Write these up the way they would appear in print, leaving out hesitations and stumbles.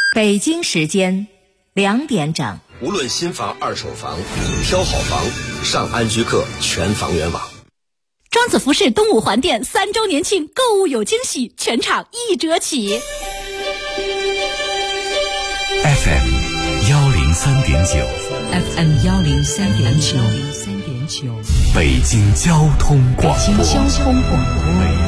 北京时间2点整。 无论新房、二手房，挑好房，上安居客全房源网。 庄子服饰东五环店3周年庆购物有惊喜，全场1折起。 FM 103.9 FM 103.9 北京交通广播。 北京交通广播。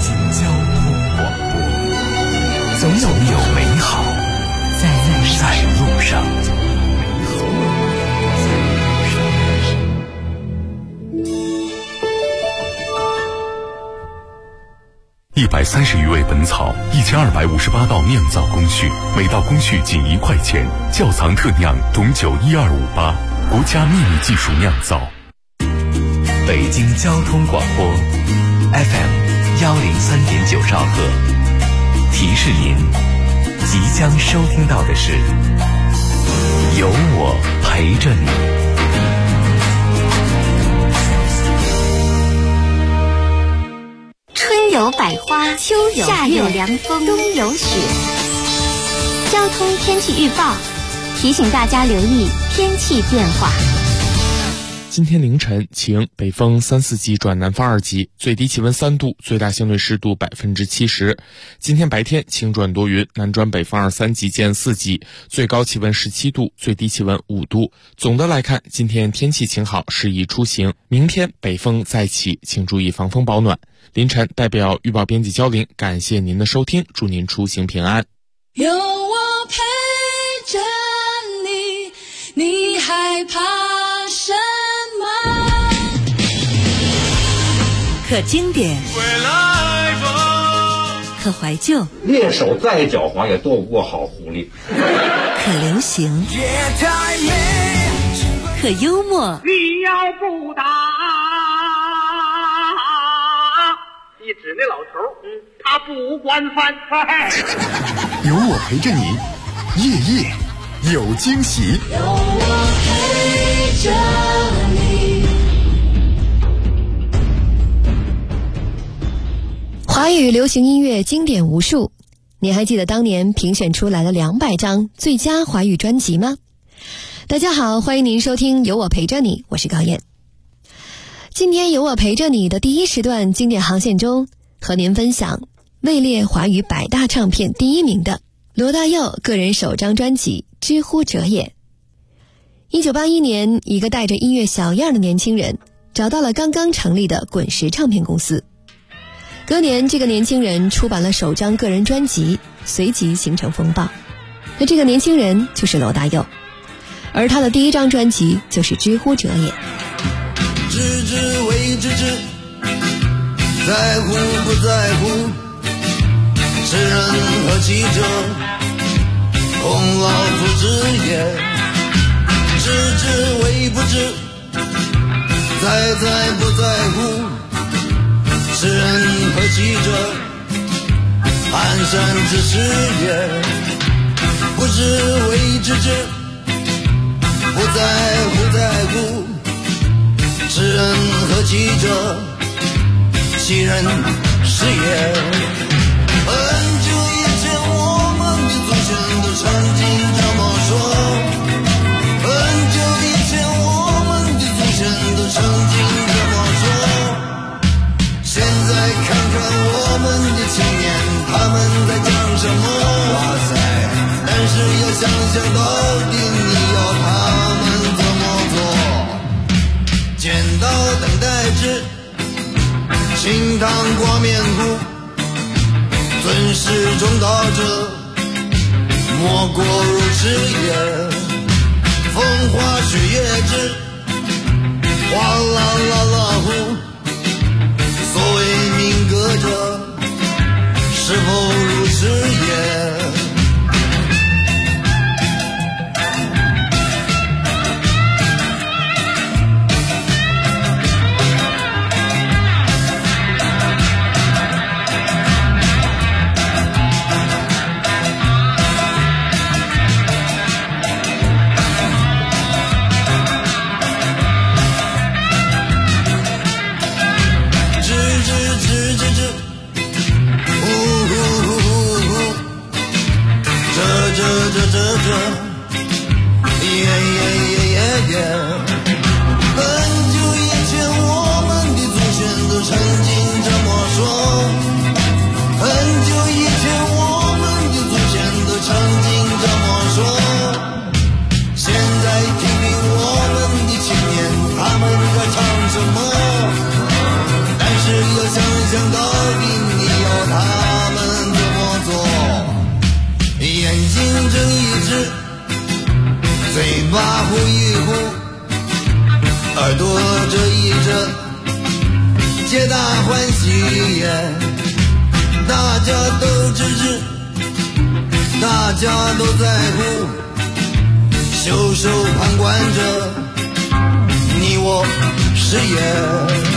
总有美好在路上。130余味本草，1258道酿造工序，每道工序仅1块钱。窖藏特酿董酒12588，国家秘密技术酿造。北京交通广播 FM 103.9兆赫。提示您，即将收听到的是有我陪着你。 春有百花，秋有夏有凉风，冬有雪。交通天气预报提醒大家留意天气变化。 今天凌晨晴，北风3、4级转南风2级，最低气温3度，最大相对湿度70%。今天白天晴转多云，南转北风2、3级见4级，最高气温17度，最低气温5度。总的来看，今天天气晴好，适宜出行。明天北风再起，请注意防风保暖。凌晨代表预报编辑焦玲，感谢您的收听，祝您出行平安。 有我陪着你，你害怕什么？ 可经典，可怀旧， 猎手再狡猾也斗不过好狐狸。 可流行，可幽默。 你要不打，你指那老头，他不管饭菜。 有我陪着你，夜夜有惊喜。 有我陪着你。 华语流行音乐经典无数，你还记得当年评选出来的200张最佳华语专辑吗？大家好，欢迎您收听有我陪着你，我是高燕。今天有我陪着你的第一时段经典航线中，和您分享位列华语100大唱片第1名的罗大佑个人首张专辑《知乎者也》。1981年，一个带着音乐小样的年轻人找到了刚刚成立的滚石唱片公司。隔年，这个年轻人出版了首张个人专辑，随即形成风暴。那这个年轻人就是罗大佑，而他的第一张专辑就是《知乎者也》。 知之为知之，在乎不在乎，知人何其者，孔老夫子也。知之为不知，在不在乎，知人何其者，蹒跚之事也。不知为知之，不在乎，知人何其者，其人是也。很久以前我们的祖先都曾经这么说，很久以前我们的祖先都曾经这么说。现在看看我们的青年，他们在讲什么？哇塞！但是要想想到底你要他们怎么做？剪刀等待之，清汤挂面糊，尊师重道者，莫过如此也。风花雪月之，哗啦啦啦呼，所谓民歌者，是否如此也？ 很久以前我们的祖先都曾经这么说，很久以前我们的祖先都曾经这么说。现在听听我们的青年，他们在唱什么？但是要想想到底你要他们怎么做？眼睛睁一只，嘴巴呼一呼，耳朵遮一遮，皆大欢喜耶！大家都支持，大家都在乎，袖手旁观着，你我是也。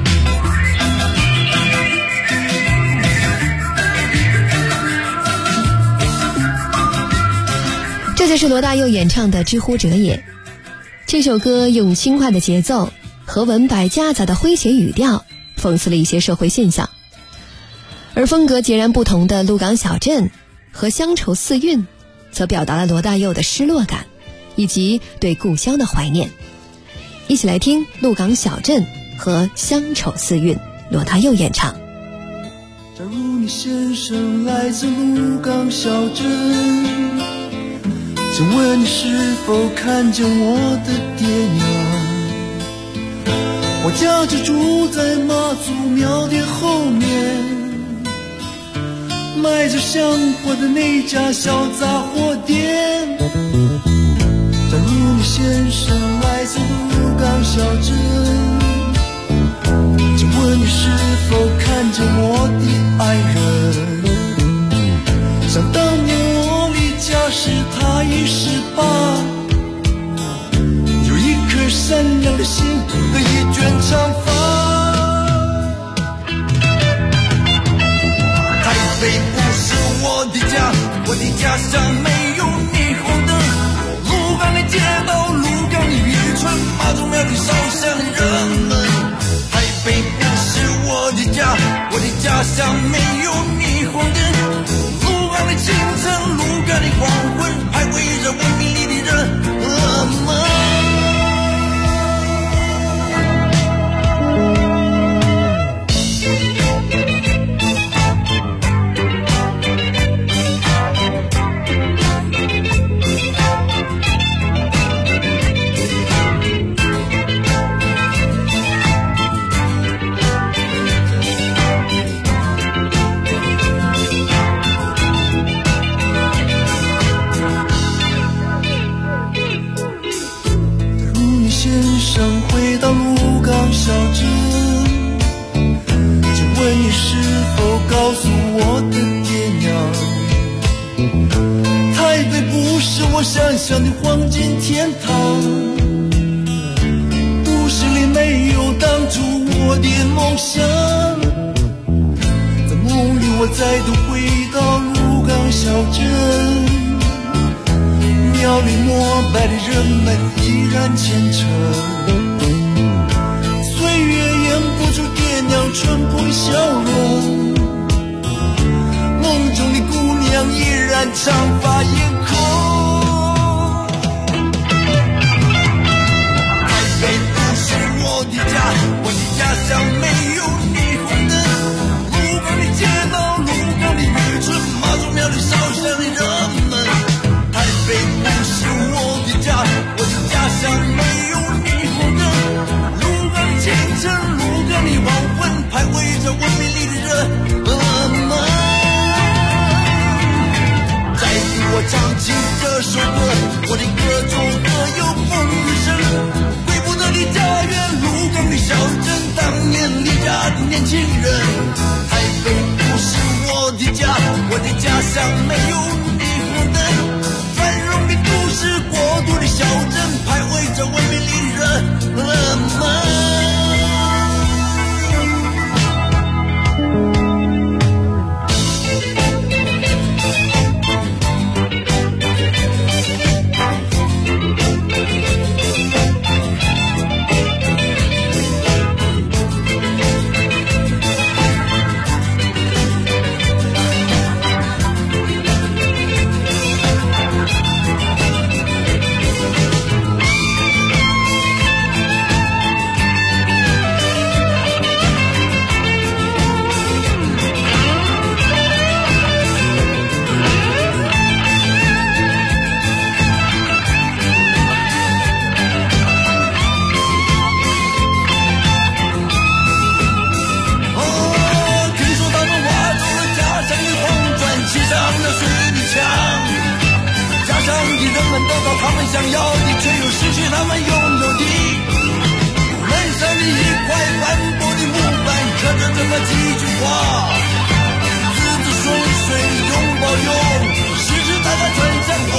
这就是罗大佑演唱的《知乎者也》。这首歌用轻快的节奏和文白夹杂的诙谐语调，讽刺了一些社会现象。而风格截然不同的《鹿港小镇》和《乡愁四韵》，则表达了罗大佑的失落感以及对故乡的怀念。一起来听《鹿港小镇》和《乡愁四韵》，罗大佑演唱。 假如你先生来自鹿港小镇，请问你是否看见我的爹娘？我家就住在妈祖庙的后面，卖着香火的那家小杂货店。假如你先生来自鹿港小镇，请问你是否看见我的爱人？想当年我离家时他已18，有一颗善良的心和一卷长发。台北不是我的家，我的家乡没有霓虹灯。鹿港的街道，鹿港的渔村，妈祖庙的烧香人们。台北不是我的家，我的家乡没有霓虹灯。鹿港的清晨，鹿港的黄昏，还围着文明里的人们。回到鹿港小镇，请问你是否告诉我的爹娘，台北不是我想象的黄金天堂，都市里没有当初我的梦想。在梦里我再度回到鹿港小镇，庙里膜拜的人们依然虔诚，岁月掩不住爹娘淳朴的笑容，梦中的姑娘依然长发艳空。台北不是我的家，我的家乡没有霓虹灯。鹿港的街道，鹿港的渔村，妈祖庙里烧香的人们。台北不是我的家，我的家乡没有霓虹灯。鹿港的清晨，鹿港的黄昏，还围着文明里的人们。再给我唱起这首歌，我的歌中何有风雨声？归不得的家园，鹿港的小镇，当年离家的年轻人。台北不是我的家，我的家乡没有霓虹灯。都市国度的小镇，徘徊着文明里的人们。 想要的，却又失去他们拥有的。门上的一块斑驳的木板，刻着这么几句话：子子顺遂，永保佑，世世代代传香火。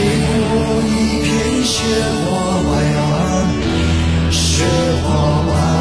雪花白啊，雪花白。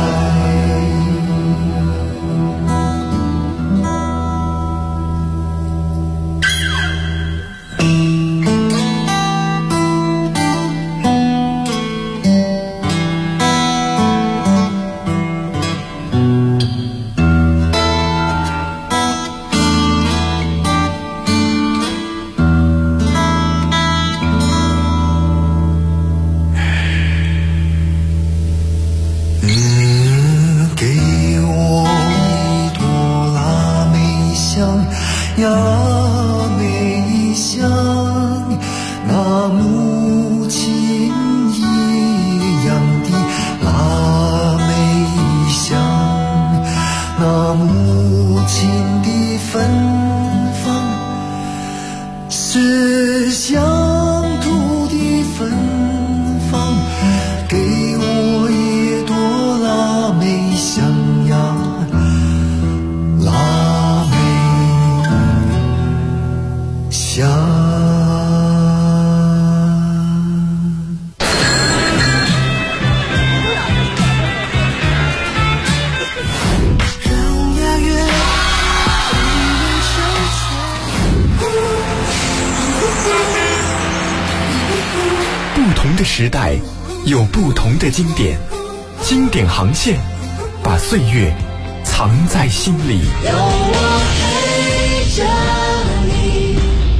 同的时代，有不同的经典，经典航线，把岁月藏在心里。 有我陪着你。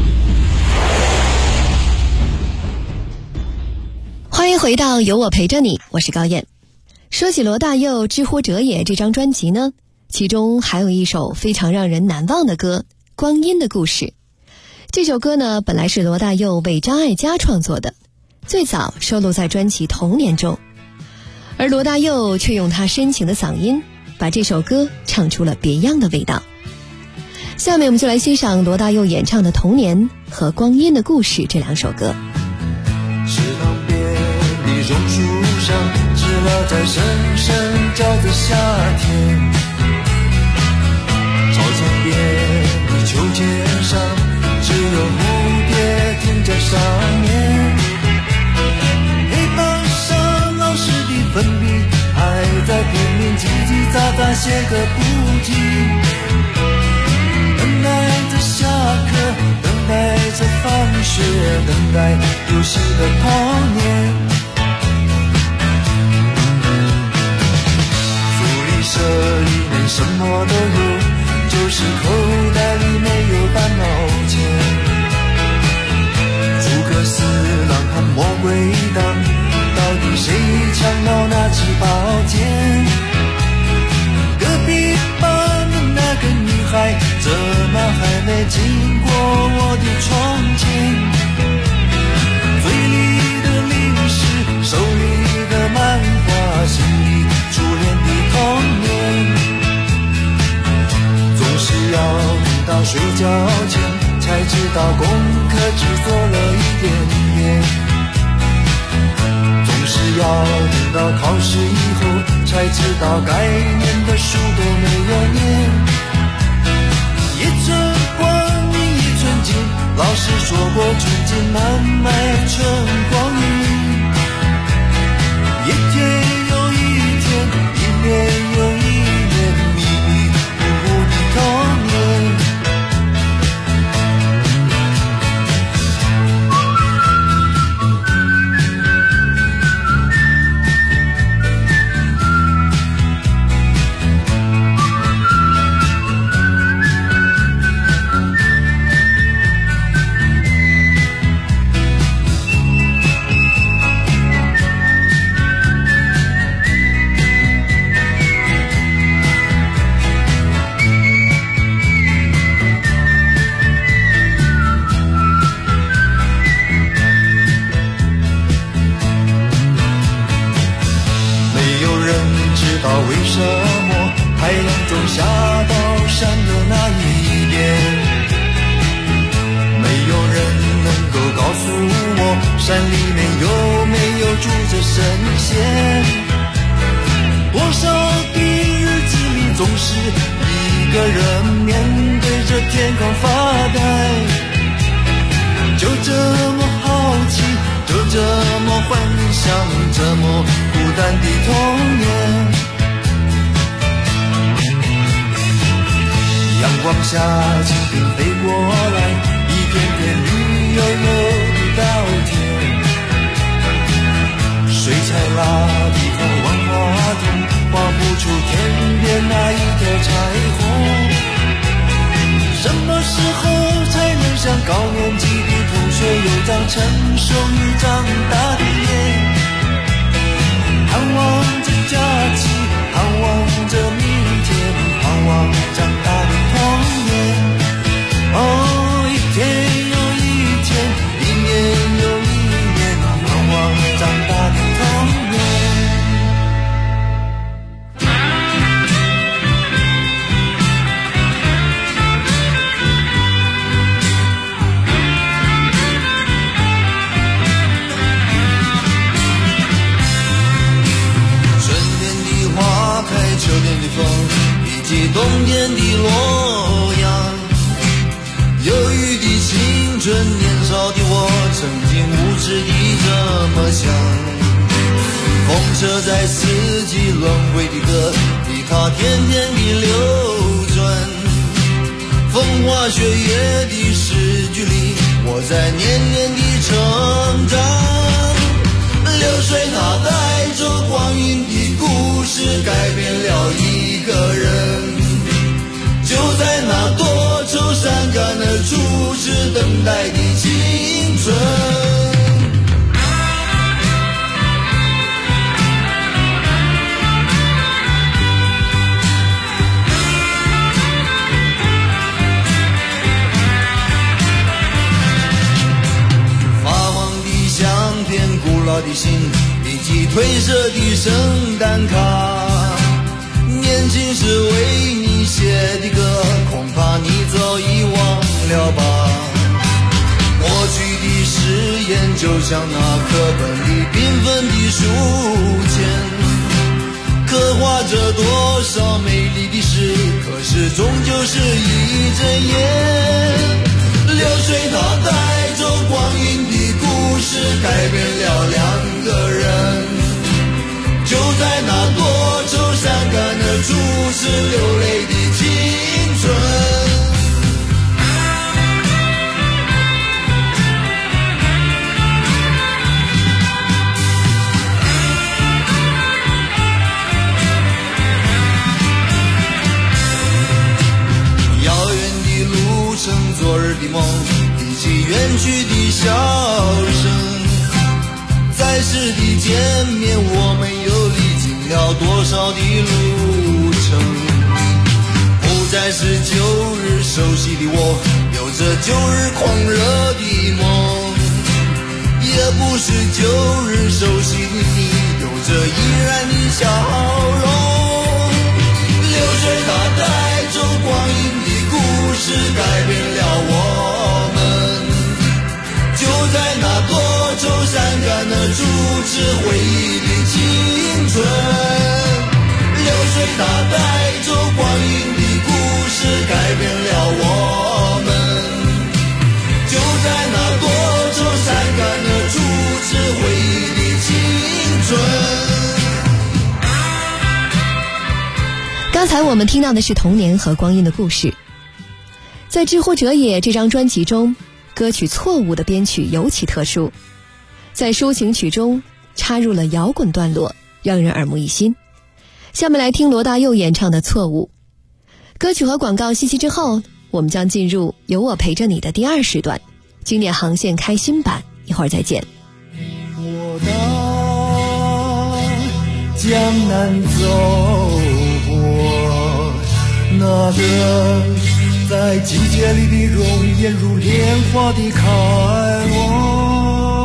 欢迎回到有我陪着你，我是高燕。说起罗大佑《知乎者也》这张专辑呢，其中还有一首非常让人难忘的歌《光阴的故事》。这首歌呢，本来是罗大佑为张艾嘉创作的，最早收录在专辑《童年》中，而罗大佑却用他深情的嗓音把这首歌唱出了别样的味道。下面我们就来欣赏罗大佑演唱的《童年》和《光阴的故事》这两首歌。 池塘边的榕树上，知了在声声叫着夏天。操场边的秋千上，只有蝴蝶停在上面。黑板上老师的粉笔还在拼命叽叽喳喳写个不停。等待着下课，等待着放学，等待游戏的童年。福利社里面什么都有，就是口袋里没有半毛钱。诸葛四郎和魔鬼党，到底谁抢到那支宝剑？隔壁班的那个女孩，怎么还没经过我的窗前？嘴里的零食，手里的漫画，心里初恋的童年。总是要等到睡觉前，才知道功课只做了一点点。总是要等到考试以后，才知道该念的书都没有念。一寸光阴一寸金，老师说过纯金难买春光阴。一天又一天，一年又一年，迷迷糊糊的童年。为什么太阳总下到山的那一边？没有人能够告诉我，山里面有没有住着神仙？多少的日子里，总是一个人面对着天空发呆，就这么好奇，就这么幻想，这么孤单的童年。阳光下蜻蜓飞过来，一片片绿油油的稻田。水彩蜡笔和万花筒画不出天边那一条彩虹。什么时候才能像高年级的同学有张成熟与长大的脸？盼望着假期，盼望着明天，盼望长大的童年。哦，一天又一天，一年又一年，盼望长大的童年。春天的花开，秋天的风，以及冬天的洛阳。忧郁的青春，年少的我，曾经无知地这么想。风车在四季轮回的歌里，它天天地流转。风花雪月的诗句里，我在年年地成长。 代的青春。古老的信以及褪色的圣诞卡，年轻时为你写的歌，恐怕你早已忘了吧。过去的誓言就像那课本里缤纷的书签，刻画着多少美丽的诗，可是终究是一阵烟。流水它带走光阴的故事，改变了两个人，就在那多愁善感的初次流泪的青春。昨日的梦以及远去的笑声，在世的见面我们又历经了多少的路程，不再是旧日熟悉的我，有着旧日狂热的梦，也不是旧日熟悉的你，有着依然的笑容。流水它带走光阴的故事，改变了我们，就在那多愁善感的初次回忆的青春。流水它带走光阴的故事，改变了我们，就在那多愁善感的初次回忆的青春。 刚才我们听到的是童年和光阴的故事。在知乎者也这张专辑中，歌曲《错误》的编曲尤其特殊，在抒情曲中插入了摇滚段落，让人耳目一新。下面来听罗大佑演唱的《错误》。歌曲和广告信息之后，我们将进入有我陪着你的第二时段，经典航线开新版，一会儿再见。 我到江南走过，那个在季节里的容颜如莲花的开落。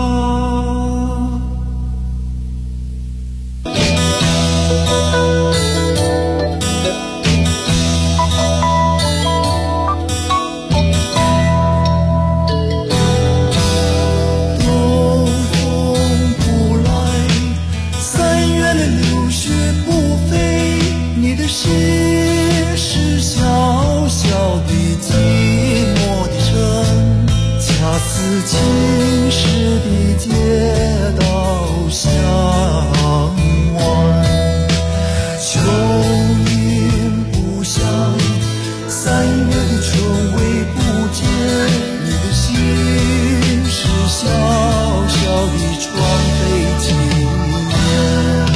东风不来，三月的流雪不飞，你的心是小小的寂寞的城，恰似青石的街道相望。秋云不响，三月的春未不见，你的心是小小的窗飞纪念。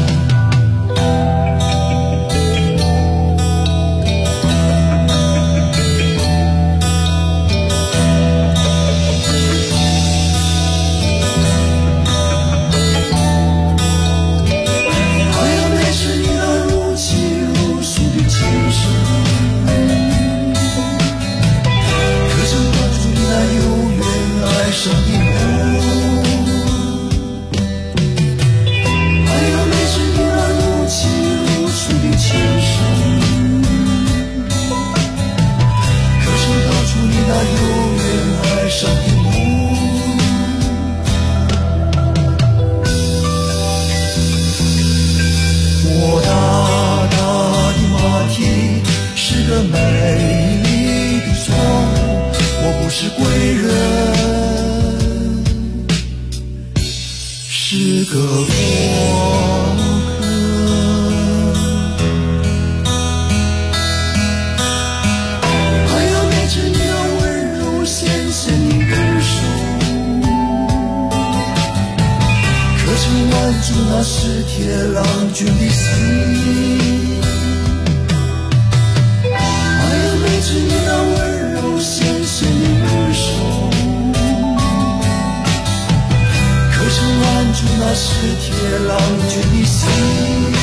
是个过客，还要带着你那温柔纤纤的手，可曾挽住那史铁郎君的心，还要带着你那温柔纤纤的手， 按住那史铁郎君的心。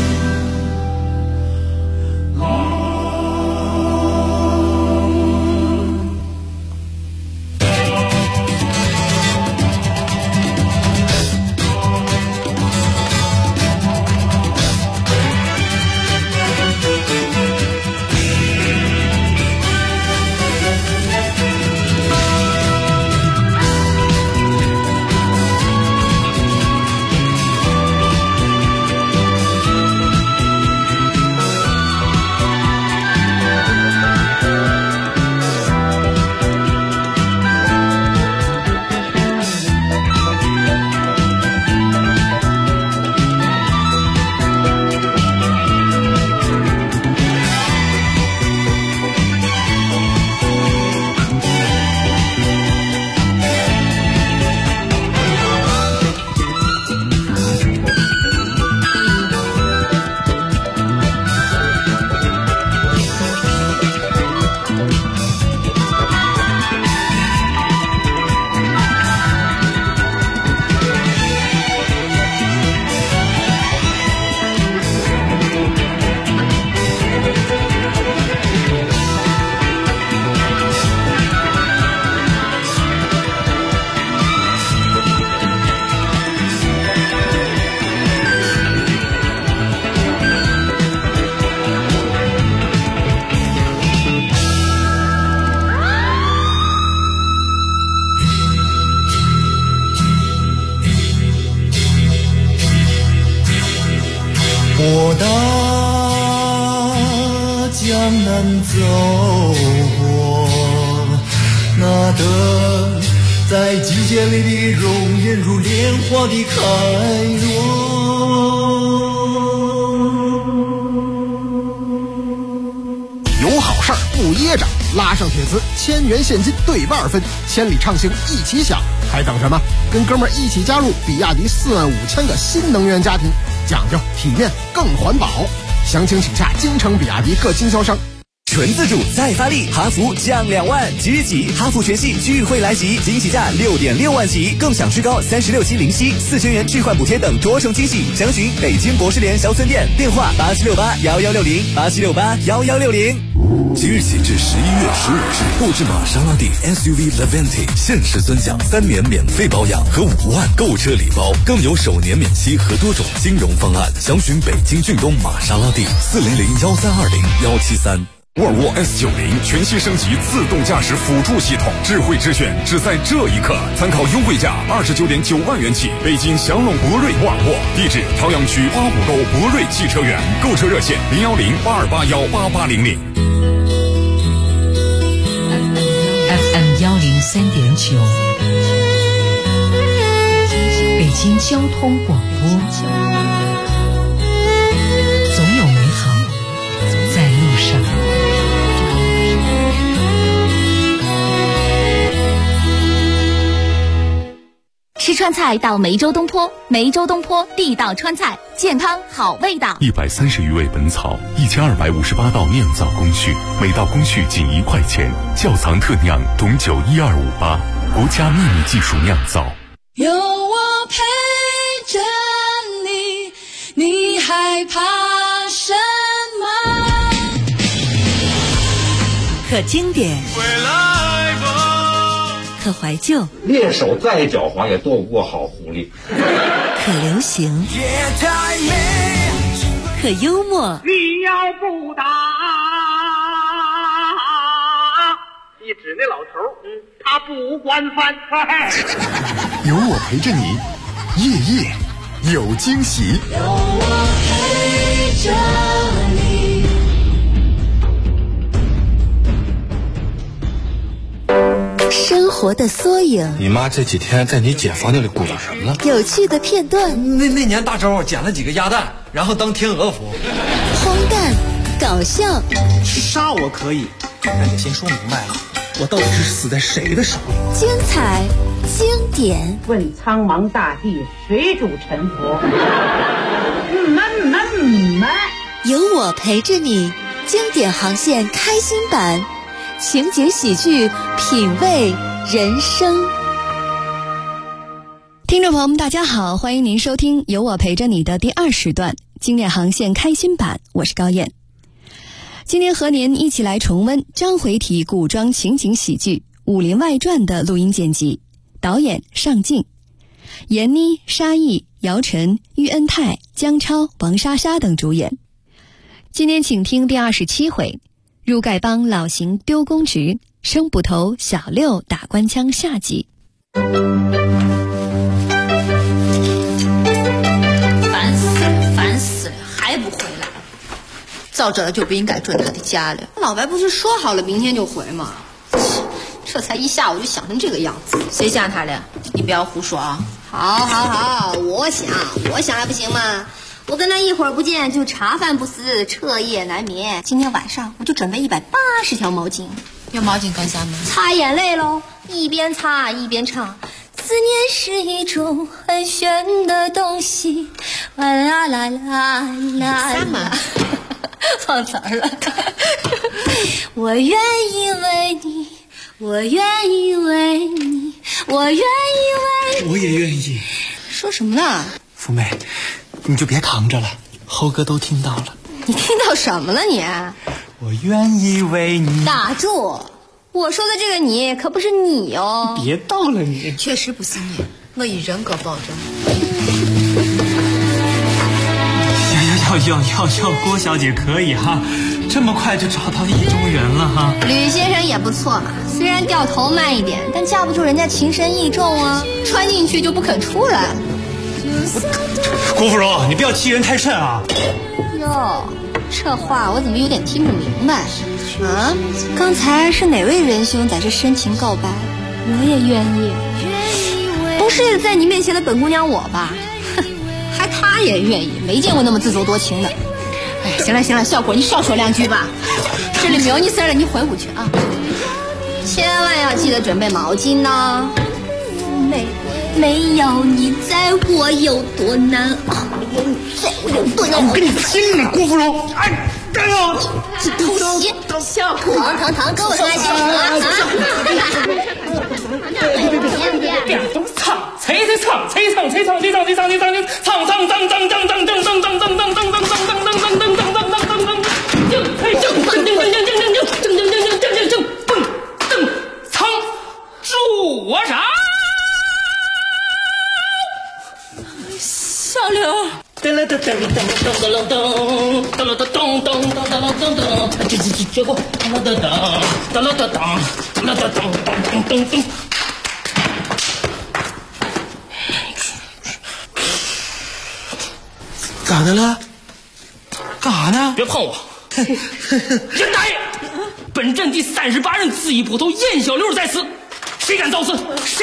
我大江南走过，那等在季节里的容颜如莲花的开落。 有好事儿不噎着，拉上铁丝，1000元现金对半分，千里畅行一起享，还等什么？跟哥们儿一起加入比亚迪45000个新能源家庭，讲究体面更环保。详情请下京城比亚迪各经销商。 纯自主再发力，哈弗降2万，即日起哈弗全系聚会来袭，惊喜价6.6万起，更享最高36期零息，4000元置换补贴等多重惊喜。详询北京博士联小村店，电话87681160，87681160。 即日起至11月15日，购置玛莎拉蒂 SUV Levante 限时尊享3年免费保养和5万购车礼包，更有首年免息和多种金融方案。详询北京骏东玛莎拉蒂4001320-173。 沃尔沃 S90 全新升级自动驾驶辅助系统，智慧之选只在这一刻。参考优惠价29.9万元起，北京祥龙博瑞沃尔沃，地址朝阳区8五沟博瑞汽车园，购车热线01082818800。 FM 103.9，北京交通广播，总有美好在路上。 吃川菜到梅州东坡，梅州东坡地道川菜，健康好味道。 130余味本草，1258道酿造工序，每道工序仅1块钱，窖藏特酿董酒12588，国家秘密技术酿造。 有我陪着你，你害怕什么？ 可经典，可怀旧， 猎手再狡猾也斗不过好狐狸。 可流行，可幽默。 你要不打，一指那老头，他不惯犯。 有我陪着你，夜夜有惊喜。 有我陪着你。 生活的缩影。 你妈这几天在你姐房间里鼓捣什么了？ 有趣的片段。 那年大周捡了几个鸭蛋，然后当天鹅服。 荒诞，搞笑。 杀我可以，但得先说明白了，我到底是死在谁的手里？ 精彩，经典。 问苍茫大地，谁主沉浮？ 有我陪着你，经典航线开心版。情景喜剧，品味人生。听听众朋友们大家好，欢迎您收听有我陪着你的第2时段经典航线开心版，我是高燕。今天和您一起来重温章回体古装情景喜剧《武林外传》的录音剪辑，导演尚敬，闫妮、沙溢、姚晨、喻恩泰、姜超、王莎莎等主演。今天请听第27回，入丐帮老邢丢公职，生捕头小六打官腔下集。 烦死了，还不回来？照着了就不应该准他的家了。 老白不是说好了明天就回吗？这才一下午就想成这个样子。 谁想他了？你不要胡说啊！ 好，我想还不行吗？我跟他一会儿不见就茶饭不思，彻夜难眠。今天晚上我就准备180条毛巾。 要毛巾干啥呢？ 擦眼泪喽，一边擦一边唱。思念是一种很玄的东西，啦啦啦啦啦。 啥嘛？ 忘词儿了。我愿意为你，我愿意为你，我愿意为你。 我也愿意。 说什么呢？ 福妹，你就别扛着了，猴哥都听到了。 你听到什么了你？ 我愿意为你。 打住！我说的这个你可不是你哦。 别到了你。 确实不是你，我以人格保证。 要，郭小姐可以哈，这么快就找到意中人了哈。 吕先生也不错嘛，虽然掉头慢一点，但架不住人家情深意重啊，穿进去就不肯出来。 郭芙蓉，你不要欺人太甚啊！ 哟，这话我怎么有点听不明白啊？刚才是哪位仁兄在这深情告白？我也愿意。不是在你面前的本姑娘我吧？还他也愿意，没见过那么自作多情的。哎，行了，小果你少说2句吧。这里没有你事儿了，你回屋去啊！千万要记得准备毛巾呢。没有你在我有多难熬，没有你在我有多难熬。 我跟你拼了，郭芙蓉！哎，干呀！ 这偷袭，小苦糖，跟我来行别动唱， 小刘， 结果咋的了？干啥呢？ 别碰我！严大爷，本镇第38任自缢捕头燕小六在此，谁敢造次？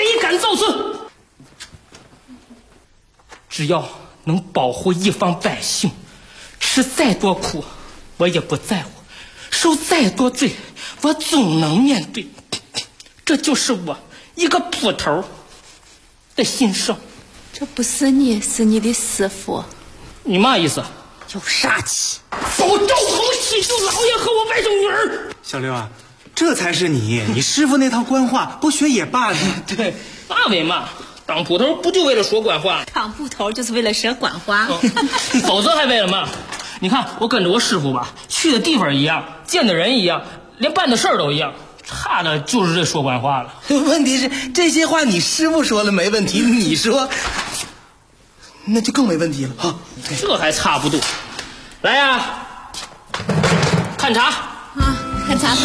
只要能保护一方百姓，吃再多苦我也不在乎，受再多罪我总能面对。这就是我一个捕头的心声。 这不是你，是你的师傅。 你嘛意思？ 有杀气， 否招头起诉老爷和我外甥女儿。 小六啊，这才是你师傅那套官话不学也罢呢。 对，那为嘛？当捕头不就为了说官话？ 当捕头就是为了说官话， 否则还为了嘛？你看我跟着我师傅吧，去的地方一样，见的人一样，连办的事儿都一样，差的就是这说官话了。 问题是这些话你师傅说了没问题，你说那就更没问题了啊！ 这还差不多。来呀，看茶啊，看茶。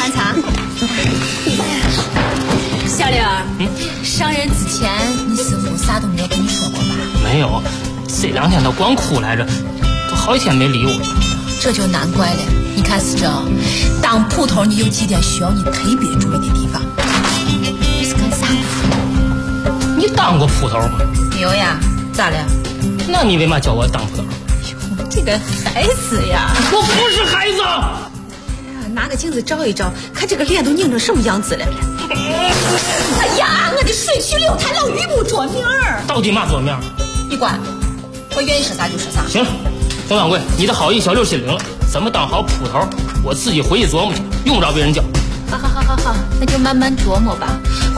小刘，上任之前你师傅啥都没有跟你说过吧？ 没有，这2天他光哭来着，都好几天没理我。 这就难怪了。你看思政，当捕头你有几点需要你特别注意的地方？你是干啥的？ 你当过捕头吗？ 有呀，咋了？ 那你为嘛叫我当捕头？ 这个孩子呀！ 我不是孩子。 拿个镜子照一照，看这个脸都拧成什么样子了。哎呀，我的水去六坛老鱼不着面儿。 到底嘛着面？ 你管，我愿意说啥就说啥。 行，佟掌柜，你的好意小六心领了。怎么当好捕头，我自己回去琢磨去，用不着别人教。 好，那就慢慢琢磨吧。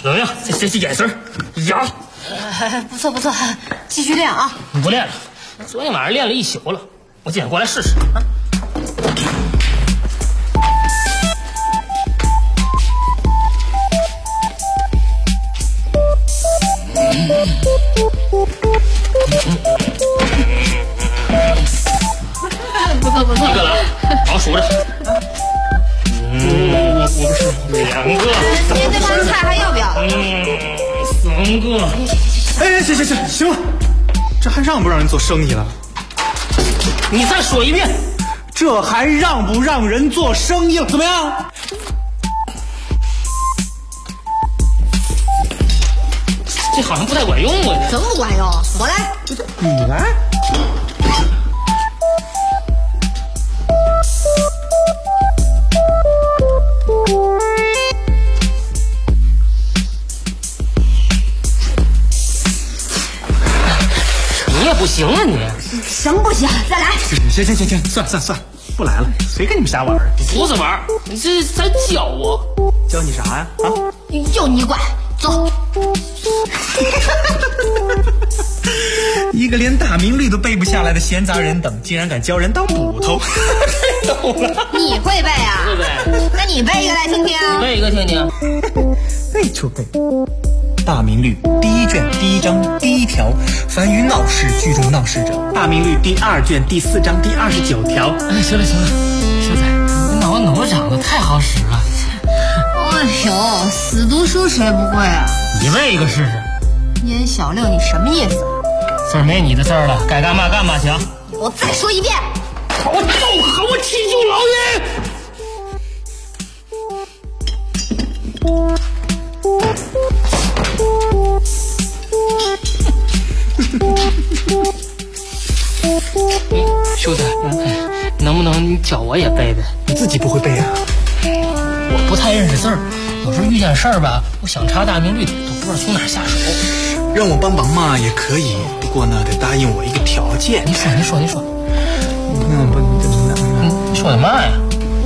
怎么样？这眼神呀， 不错不错，继续练啊！ 不练了，昨天晚上练了一宿了，我今天过来试试啊。 不错不错， 一个了，好数着。我不是2个。 今天这盘菜还要不要 ？3个。 哎，行了，这还让不让人做生意了？ 你再说一遍， 这还让不让人做生意了？怎么样？ 这好像不太管用啊！ 怎么不管用？我来， 你来。 你也不行啊你！ 行不行？再来。 行，算，不来了。谁跟你们瞎玩？ 不是玩，你这在教我。 教你啥呀？啊？ 就你管。走。 一个连大明律都背不下来的闲杂人等，竟然敢教人当捕头，太逗了。 你会背啊？ 会背。 那你背一个来听听。 你背一个听听。 背就背。大明律第1卷第1章第1条，凡于闹市聚众闹事者。大明律第2卷第4章第29条。 哎，行了，秀才，你脑子长得太好使了。 哎呦，死读书谁不会啊？ 你背一个试试。 燕小六，你什么意思？ 字儿没你的字儿了，该干嘛干嘛去。 我再说一遍。 我揍我七舅老爷！秀才，能不能你教我也背背？ 你自己不会背啊？ 我不太认识字儿，有时候遇见事儿吧，我想查大明律都不知道从哪儿下手。 让我帮嘛也可以，不过呢，得答应我一个条件。 你说。你说的嘛呀？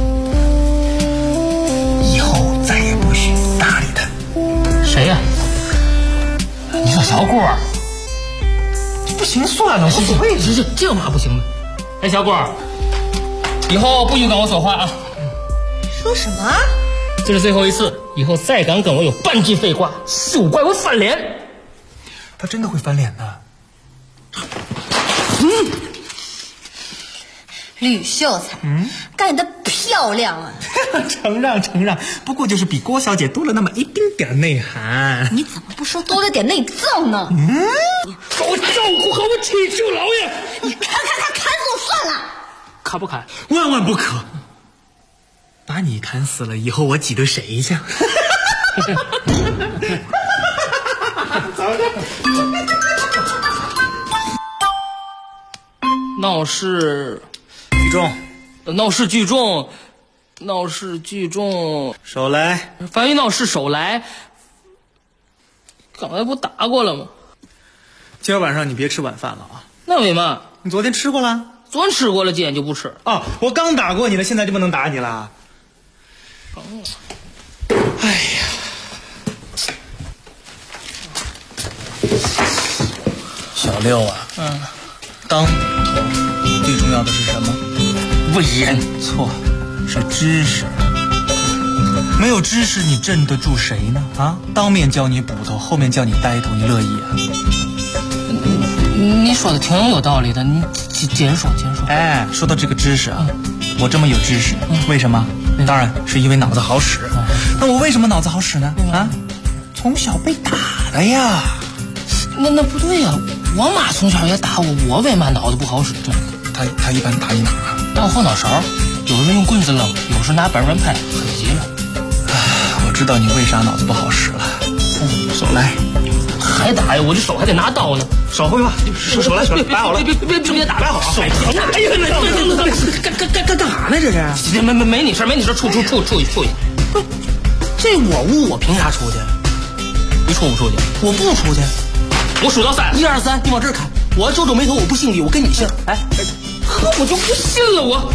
以后再也不许搭理他。 谁呀？你说小郭儿？ 不行，算了，无所谓。 这有嘛不行的？哎，小郭儿，以后不许跟我说话啊！ 说什么？ 这是最后一次，以后再敢跟我有半句废话，休怪我翻脸。 他真的会翻脸的。 吕秀才，干得漂亮啊！ 承让，不过就是比郭小姐多了那么一丁点内涵。 你怎么不说多了点内脏呢？ 把我照顾好我七舅老爷。 你砍死我算了。 砍不砍？ 万万不可！把你砍死了以后，我挤兑谁去？ 闹市聚众， 手来。 凡于闹市手来。刚才不打过了吗？ 今儿晚上你别吃晚饭了啊。 那为嘛？ 你昨天吃过了？ 昨天吃过了，今天就不吃。 哦，我刚打过你了，现在就不能打你了。哎呀，小六啊，当捕头最重要的是什么？ 威严。 错，是知识。没有知识，你镇得住谁呢？啊，当面叫你捕头，后面叫你呆头，你乐意啊？ 你说的挺有道理的，你接着说。 哎，说到这个知识啊，我这么有知识，为什么？当然是因为脑子好使。那我为什么脑子好使呢？啊，从小被打的呀。 那不对呀，我妈从小也打我，我为嘛脑子不好使呢？ 他一般打你哪儿啊？ 打我后脑勺，有时用棍子扔，有时拿板砖拍，狠极了。 我知道你为啥脑子不好使了。手来。 还打呀？我这手还得拿刀呢。 少会吧，手来，摆好了。 别打，摆好啊！ 手疼！哎呀，干啥呢？这是？ 没你事，出去。 不，这我屋我凭啥出去？ 你出不出去？ 我不出去。 我数到3，1、2、3， 你往这儿看。我皱皱眉头，我不姓李，我跟你姓。哎， 可我就不信了，我。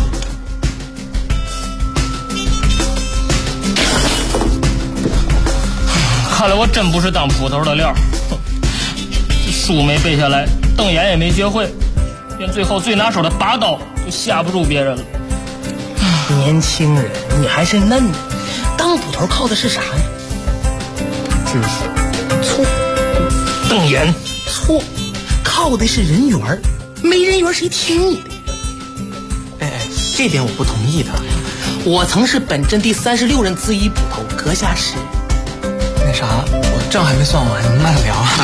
看来我真不是当捕头的料。书没背下来，瞪眼也没学会，连最后最拿手的拔刀都吓不住别人了。 年轻人，你还是嫩的，当捕头靠的是啥呀？知识。错。瞪眼。错。靠的是人缘，没人缘谁听你的？哎，这点我不同意的。我曾是本镇第36任资仪捕头，阁下是。 那啥，我账还没算完，你慢聊啊。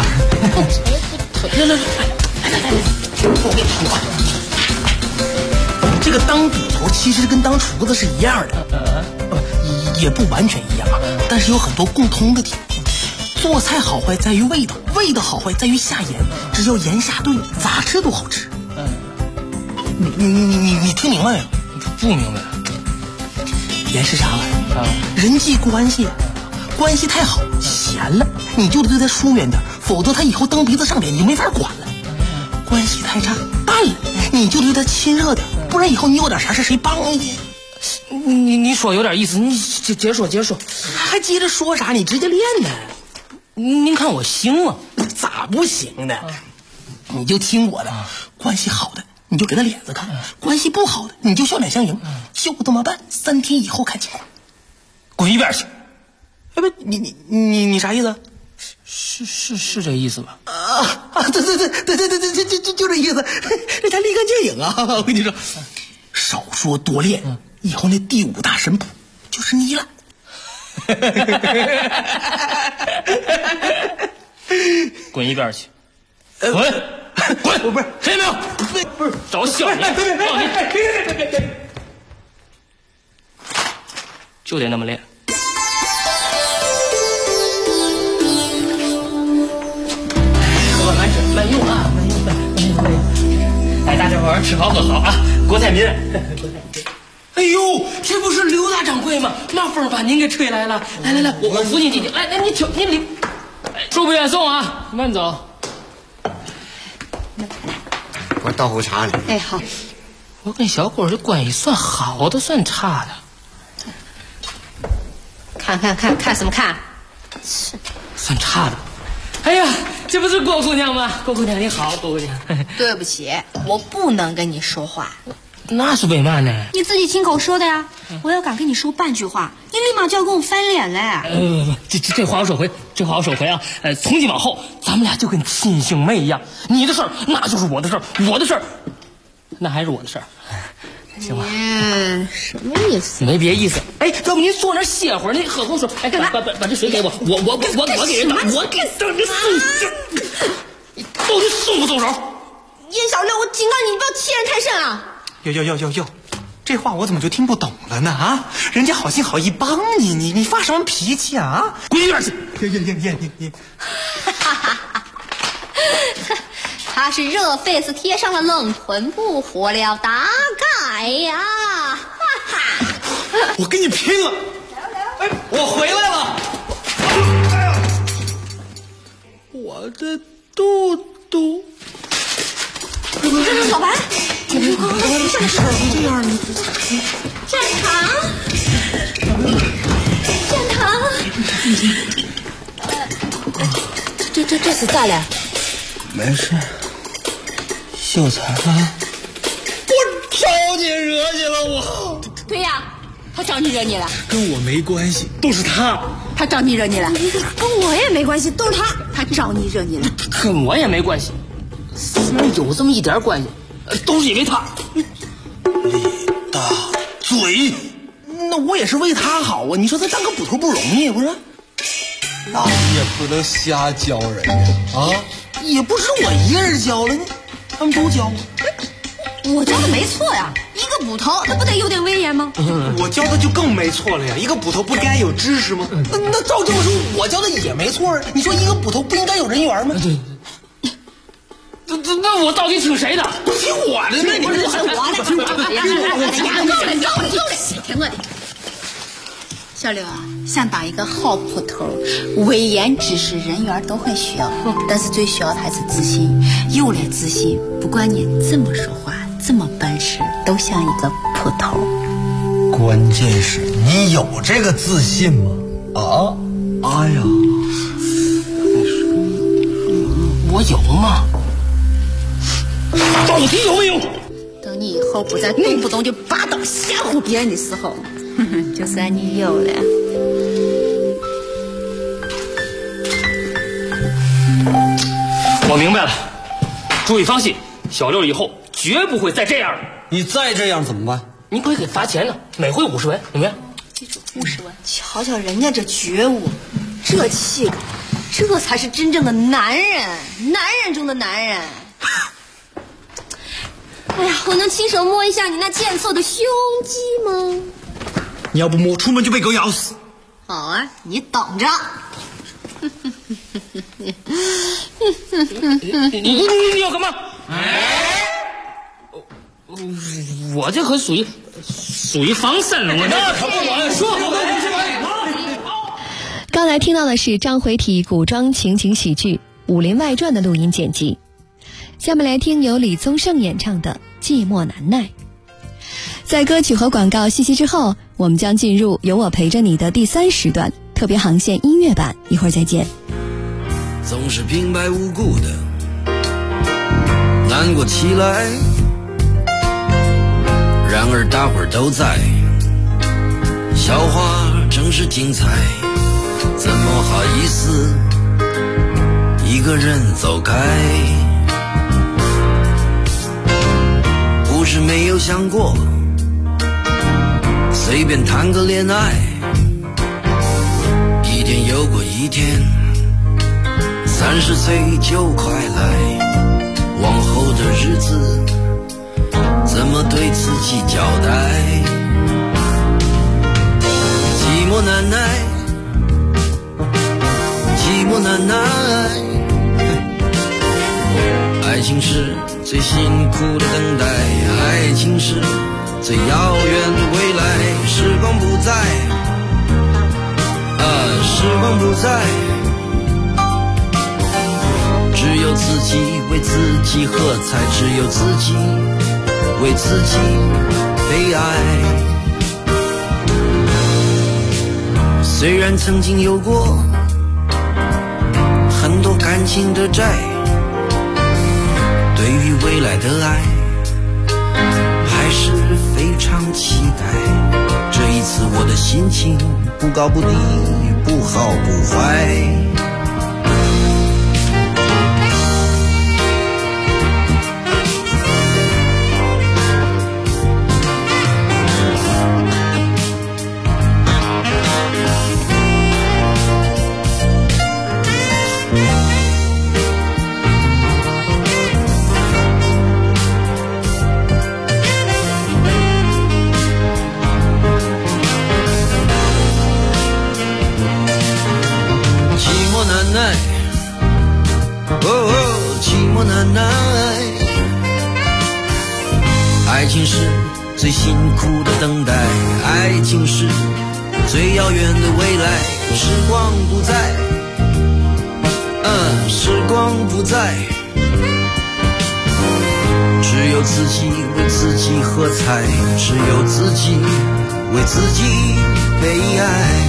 来，我给你说，这个当捕头其实跟当厨子是一样的，也不完全一样啊，但是有很多共通的地方。做菜好坏在于味道，味道好坏在于下盐，只要盐下对，咋吃都好吃。你听明白没有？ 不明白。 盐是啥玩意儿？人际关系，关系太好，咸了你就得对他疏远点，否则他以后蹬鼻子上脸你就没法管了。关系太差，淡了你就对他亲热点，不然以后你有点啥事谁帮你？ 你说有点意思，你接说， 还接着说啥？你直接练呢。 您看我行吗？ 咋不行呢？你就听我的，关系好的你就给他脸子看，关系不好的你就笑脸相迎，就这么办，3天以后看情况。 滚一边去！ 哎不，你啥意思？ 是这意思吧？ 对，就这意思。这才立竿见影啊！我跟你说，少说多练，以后那第5大神捕就是你了。 滚一边去！滚！ 不是， 谁没有？不是找小年，别，就得那么练。慢用啊，慢用！哎，大家伙儿吃好喝好啊，国泰民安。哎呦，这不是刘大掌柜吗？那风把您给吹来了！来，我扶您进去。来，你请您领。恕不远送啊，慢走。 我倒壶茶呢。 哎，好。 我跟小郭这关系算好的，算差的？ 看什么看？ 算差的。哎呀，这不是郭姑娘吗？郭姑娘你好，郭姑娘。 对不起，我不能跟你说话。 那是为嘛呢？ 你自己亲口说的呀！我要敢跟你说半句话，你立马就要跟我翻脸嘞！ 这话我收回啊！从今往后，咱们俩就跟亲兄妹一样，你的事儿那就是我的事儿，我的事儿那还是我的事儿，行吧？ 什么意思？ 没别意思。哎，要不您坐那儿歇会儿，您喝口水。哎，把这水给我，我给人倒，我给等着送信。你到底松不松手？ 燕小六，我警告你，你不要欺人太甚啊！ 哟，这话我怎么就听不懂了呢？啊，人家好心好意帮你，你发什么脾气啊？ 滚一边去！ 你， 他是热痱子贴上了冷臀布，活了大概呀！ 我跟你拼了！哎，我回来了！我的肚肚。 老白， 这事儿不这样，你站堂，这是咋了？ 没事，秀才啊，我招你惹你了，我。 对呀，他招你惹你了， 跟我没关系，都是他招你惹你了，跟我也没关系，都是他招你惹你了， 跟我也没关系。虽然有这么一点关系，都是因为他。 李大嘴，那我也是为他好啊！你说他当个捕头不容易，不是？ 那你也不能瞎教人家啊！ 也不是我一个人教了，他们都教我。 我教的没错呀，一个捕头那不得有点威严吗？ 我教的就更没错了呀！一个捕头不该有知识吗？那照这么说，我教的也没错啊！你说一个捕头不应该有人缘吗？ 那我到底听谁的？ 不听我的，那你听我的。小刘啊，想当一个好捕头，威严、知识、人缘都很需要，但是最需要的还是自信。有了自信，不管你怎么说话、怎么办事，都像一个捕头。 关键是你有这个自信吗？啊！哎呀！ 我有吗？到底有没有？ 等你以后不再动不动就拔刀吓唬别人的时候，就算你有了。 我明白了，诸位放心，小六以后绝不会再这样了。 你再这样怎么办？ 你可以给罚钱呢，每回50文，怎么样？ 记住50文。瞧瞧人家这觉悟，这气概，这才是真正的男人，男人中的男人。哎呀，我能亲手摸一下你那健硕的胸肌吗？ 你要不摸，出门就被狗咬死。 好啊，你等着。 你要干嘛？我这可属于防身了，我那可不管，说好的不是吧？ 刚才听到的是章回体古装情景喜剧《武林外传》的录音剪辑。下面来听由李宗盛演唱的《寂寞难耐》。在歌曲和广告信息之后，我们将进入有我陪着你的第3时段特别航线音乐版，一会儿再见。 总是平白无故的难过起来，然而大伙儿都在，笑话正是精彩，怎么好意思一个人走开？不是没有想过随便谈个恋爱，一天又过一天，30岁就快来，往后的日子怎么对自己交代？寂寞难耐，寂寞难耐，爱情是最辛苦的等待，爱情是最遥远的未来，时光不在，时光不在，只有自己为自己喝彩，只有自己为自己悲哀。虽然曾经有过很多感情的债，对于未来的爱还是非常期待。这一次我的心情不高不低，不好不坏。寂寞难耐，爱情是最辛苦的等待，爱情是最遥远的未来，时光不在，时光不在，只有自己为自己喝彩，只有自己为自己悲哀。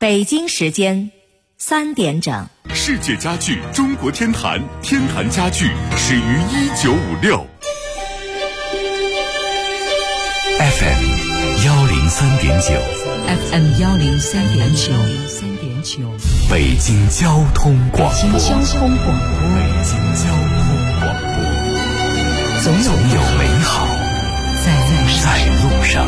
北京时间3点整。 世界家具中国天坛，天坛家具始于1956。 FM 103.9 FM 103.9， 北京交通广播。 北京交通广播， 总有美好在路上。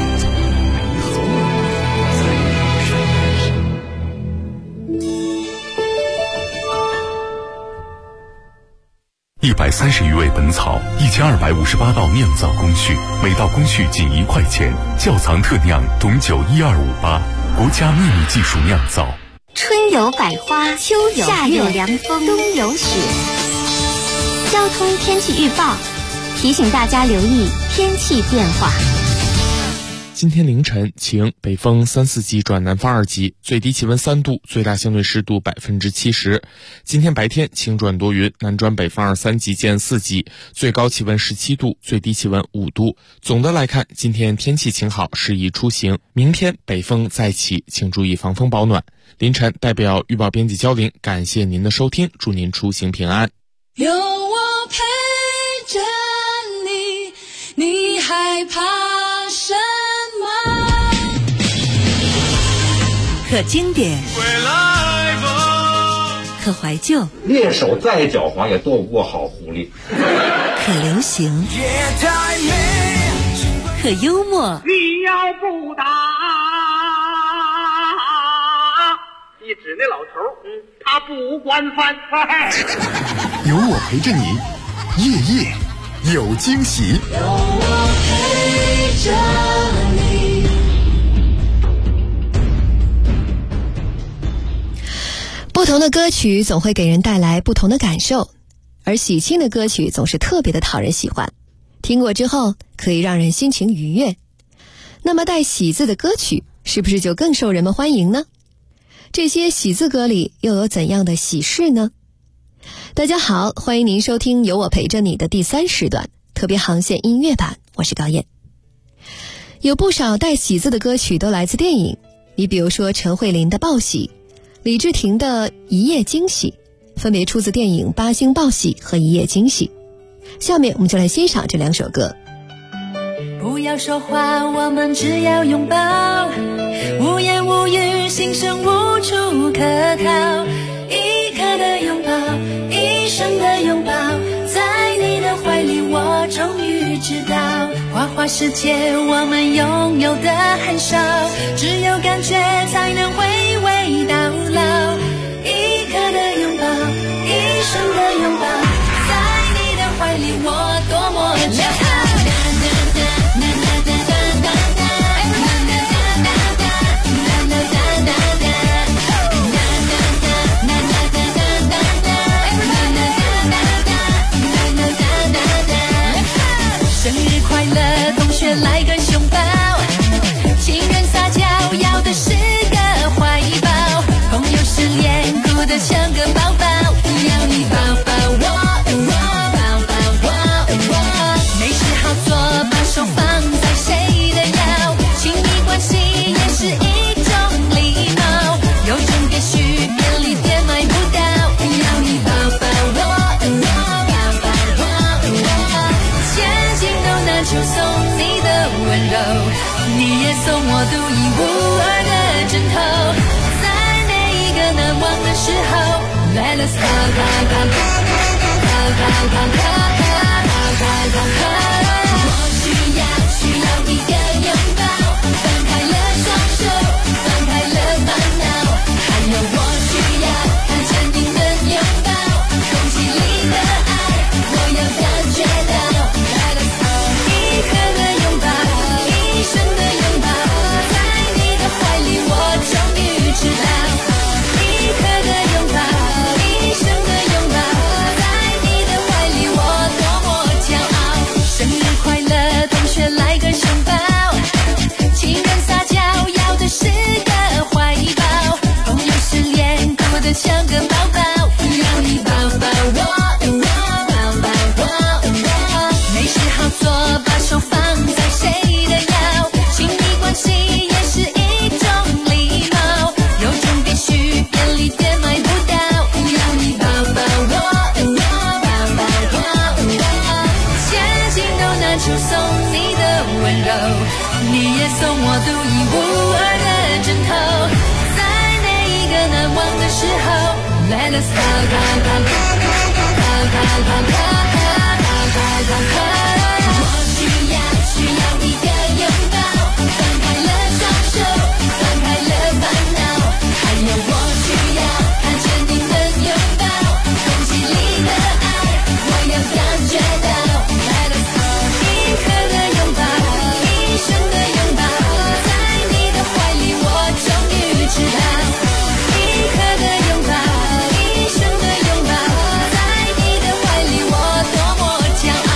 130余味本草，1258道酿造工序，每道工序仅1块钱。窖藏特酿董酒12588，国家秘密技术酿造。 春有百花，秋有夏有凉风，冬有雪。交通天气预报提醒大家留意天气变化。 今天凌晨晴，北风3、4级转南风2级，最低气温3度，最大相对湿度70%。今天白天晴转多云，南转北风2、3级见4级，最高气温17度，最低气温5度。总的来看，今天天气晴好，适宜出行。明天北风再起，请注意防风保暖。凌晨代表预报编辑焦玲，感谢您的收听，祝您出行平安。 有我陪着你，你害怕什么？ 可经典，可怀旧， 猎手再狡猾也斗不过好狐狸。 可流行，可幽默。 你要不打，一指那老头，他不管饭菜。 有我陪着你，夜夜有惊喜。 有我陪着你。 不同的歌曲总会给人带来不同的感受，而喜庆的歌曲总是特别的讨人喜欢，听过之后可以让人心情愉悦。那么带喜字的歌曲是不是就更受人们欢迎呢？这些喜字歌里又有怎样的喜事呢？大家好，欢迎您收听有我陪着你的第3时段特别航线音乐版，我是高燕。有不少带喜字的歌曲都来自电影，你比如说陈慧琳的《报喜》，李治廷的《一夜惊喜》，分别出自电影《八星报喜》和《一夜惊喜》。下面我们就来欣赏这2首歌。 不要说话，我们只要拥抱，无言无语，心声无处可逃。一刻的拥抱，一生的拥抱，在你的怀里我终于知道，花花世界我们拥有的很少，只有感觉才能娓娓到老。一刻的拥抱，一生的拥抱，在你的怀里我多么骄傲。生日快乐，同学来个拥抱，情人撒娇要的是个怀抱，朋友失恋哭的像个宝宝，要你抱抱我，抱抱我，没事好做，把手放在谁的腰，亲密关系也是一种礼貌，有种也许便利店买不到，要你抱抱我，就送你的温柔，你也送我独一无二的枕头，在每一个难忘的时候 Let us go 我需要一个拥抱，放开了双手，放开了烦恼，还有我需要他坚定的拥抱，空气里的爱我要感觉到。一刻的拥抱，一生的拥抱，在你的怀里我终于知道，一刻的拥抱，一生的拥抱，在你的怀里我多么骄傲。生柔，你也送我独一无二的枕头，在每一个难忘的时候 Let us hug hug hug hug hug hug hug hug hug 我需要一个拥抱，放开了双手，放开了烦恼，还有我需要看见你们拥抱，空气里的爱我要感觉到 Let us hug 一刻的拥抱，一生的拥抱，在你的怀里我终于知道，一刻的拥抱，一生的拥抱，在你的怀里我多么骄傲。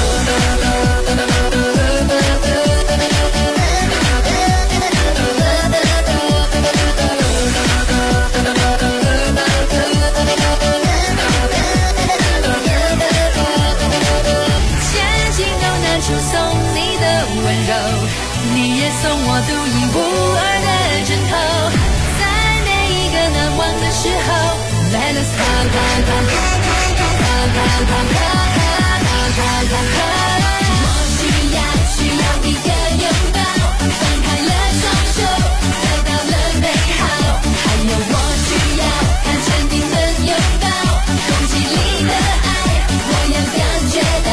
千金都难出送你的温柔，你也送我独一无二的枕头，在每一个难忘的时候 Let us hug hug hug hug hug hug hug hug 我需要一个拥抱，放开了双手，得到了美好，还有我需要看见你们拥抱，空气里的爱我要感觉到。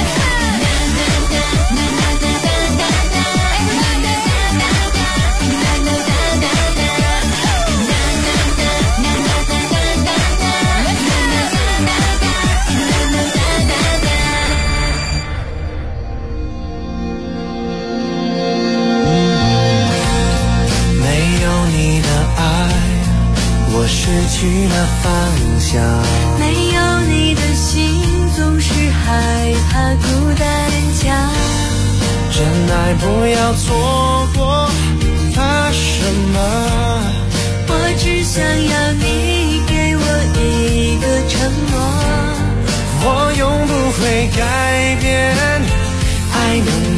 我失去了方向， 没有你的心总是害怕孤单家， 真爱不要错过，怕什么？ 我只想要你给我一个承诺， 我永不会改变，爱能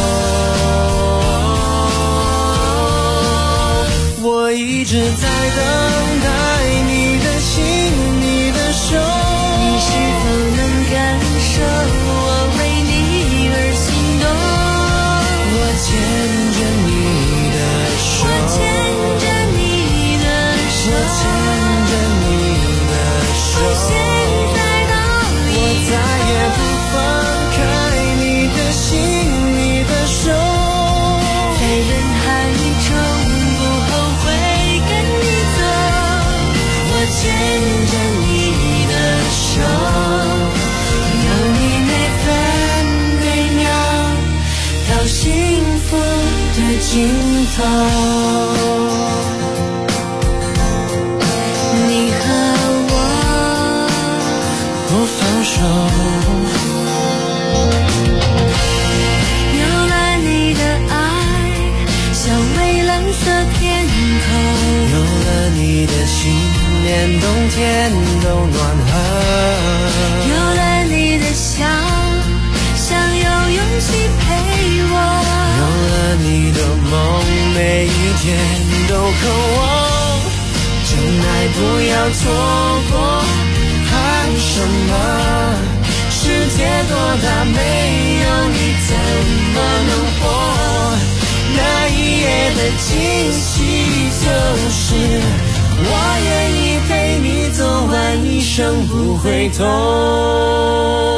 够，我一直在等待你的心，你的手， 你是否能感受我为你而心动？ 我牵着你的手， 我牵着你的手， 我牵着你的手， 从现在到我再也不放开你的心，你的手， 在人海中不后悔跟你走，我牵着你的手，有你每分每秒到幸福的尽头。你和我不放手， 有了你的爱像蔚蓝色天空， 有了你的心连冬天都暖和， 有了你的笑像有勇气陪我， 有了你的梦每一天都渴望，真爱不要错过，怕什么？世界多大，没有你怎么能活？那一夜的惊喜就是我愿意陪你走完一生不回头。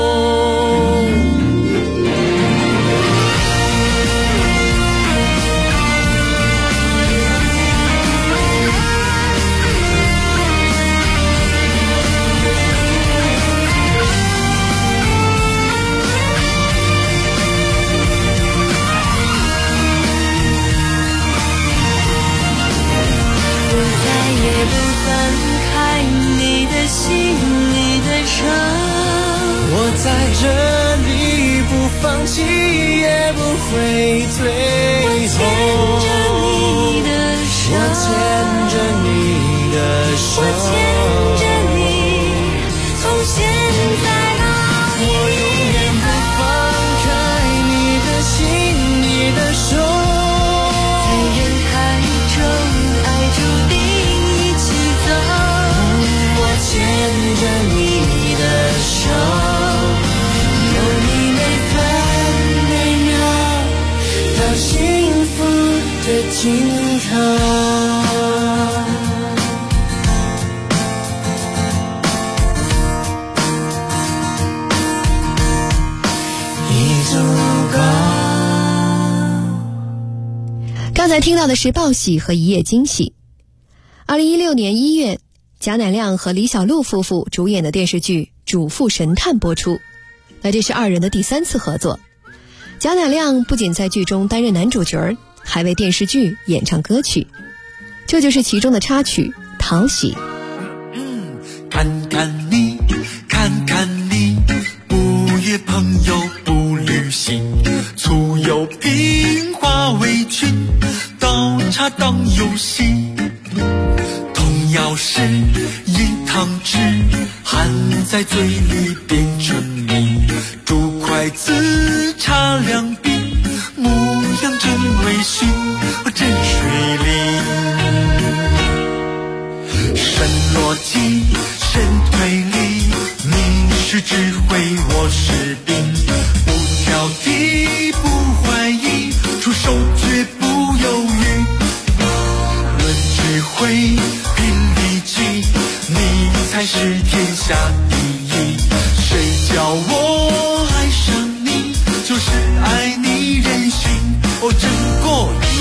我在这里不放弃，也不会退后。我牵着你的手， 我牵着你，从现在到我永远不放开你的心，你的手， 在人海中爱注定一起走。 我牵着你的手，有你每分每秒些尽头。已足够。 刚才听到的是报喜和一夜惊喜。2016年1月，贾乃亮和李小璐夫妇主演的电视剧《主妇神探》播出。那这是二人的第3次合作。贾乃亮不仅在剧中担任男主角，还为电视剧演唱歌曲，这就是其中的插曲《讨喜》。 看看你，看看你，不约朋友不旅行，粗油瓶化为裙，倒茶当游戏。童谣是一汤匙，含在嘴里变成蜜，竹筷子插两鬓，模样真微醺，真水灵。神逻辑，神推理，你是智慧，我是兵，不挑剔，不怀疑，出手绝不犹豫。论智慧，拼力气，你才是天下第一。谁叫我爱上你，就是爱你任性，真过瘾。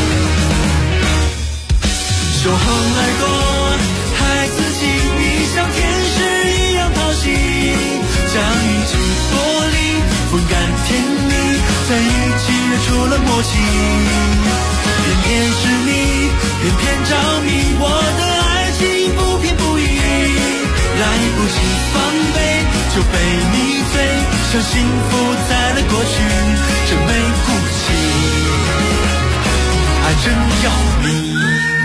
守候而过，孩子气，你像天使一样讨喜，像雨季玻璃，风干甜蜜，在一起也出了默契。偏偏是你，偏偏着迷，我的爱情不偏不倚，来不及防备就被你追，像幸福在了过去，真没骨气，爱真要命。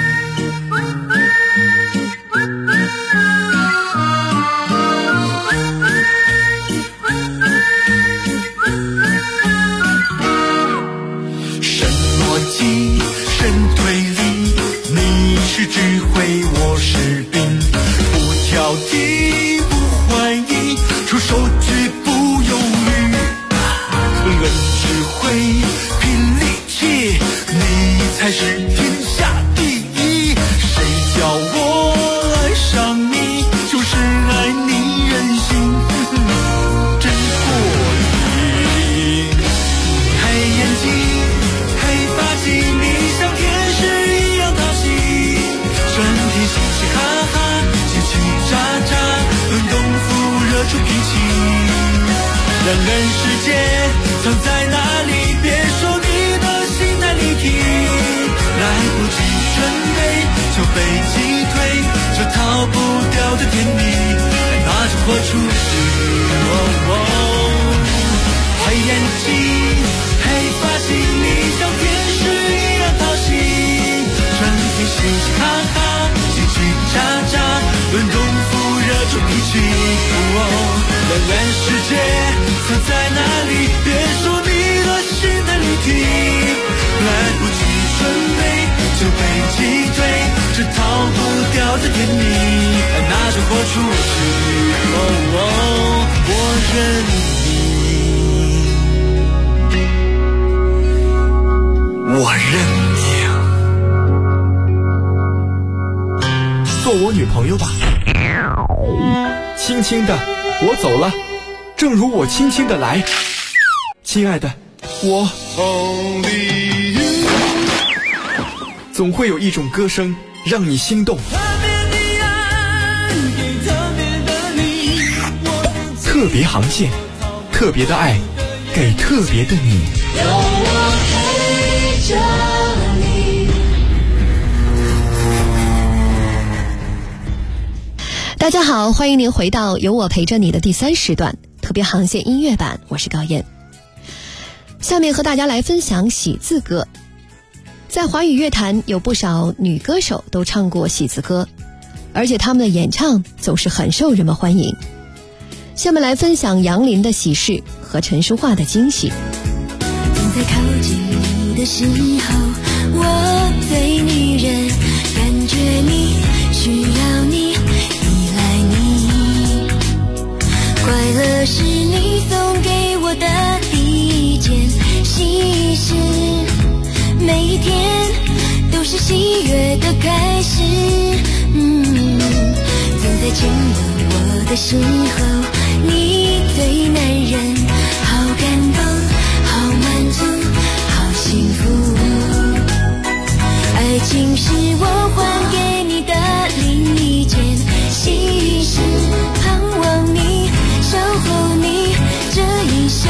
神逻辑，神推理，你是智慧，我是兵，不挑剔，不怀疑，出手绝不犹豫。论智慧，拼力气，你才是天下第一。谁叫我爱上你，就是爱你任性，真过瘾。黑眼睛，黑发髻，你像天使一样讨喜，整天嘻嘻哈哈，叽叽喳喳，论功夫惹出脾气。两人世界藏在哪里？别说你的心太立体，来不及准备就被击退，这逃不掉的甜蜜，拿着豁出去。黑眼睛，黑发髻，你像天使一样讨喜，整天嘻嘻哈哈，叽叽喳喳，论功夫惹出脾气。两人世界藏在哪里？别说你的心太立体，来不及准备就被击退，这逃不掉的甜蜜，拿着豁出去。我认你，我认你， 做我女朋友吧。轻轻的，我走了，正如我轻轻的来。亲爱的，我总会有一种歌声让你心动。特别航线，特别的爱，给特别的你。有我陪着你。 大家好，欢迎您回到有我陪着你的第3时段特别航线音乐版，我是高燕。下面和大家来分享喜字歌。在华语乐坛有不少女歌手都唱过喜字歌，而且她们的演唱总是很受人们欢迎。下面来分享杨林的喜事和陈淑桦的惊喜。 正在靠近你的时候，我最女人，感觉你需要你，依赖你，快乐是你送给我的第一件喜事，每一天喜悦的开始。总在亲吻我的时候，你对男人好感动，好满足，好幸福。爱情是我还给你的另一件喜事，盼望你，守候你这一生。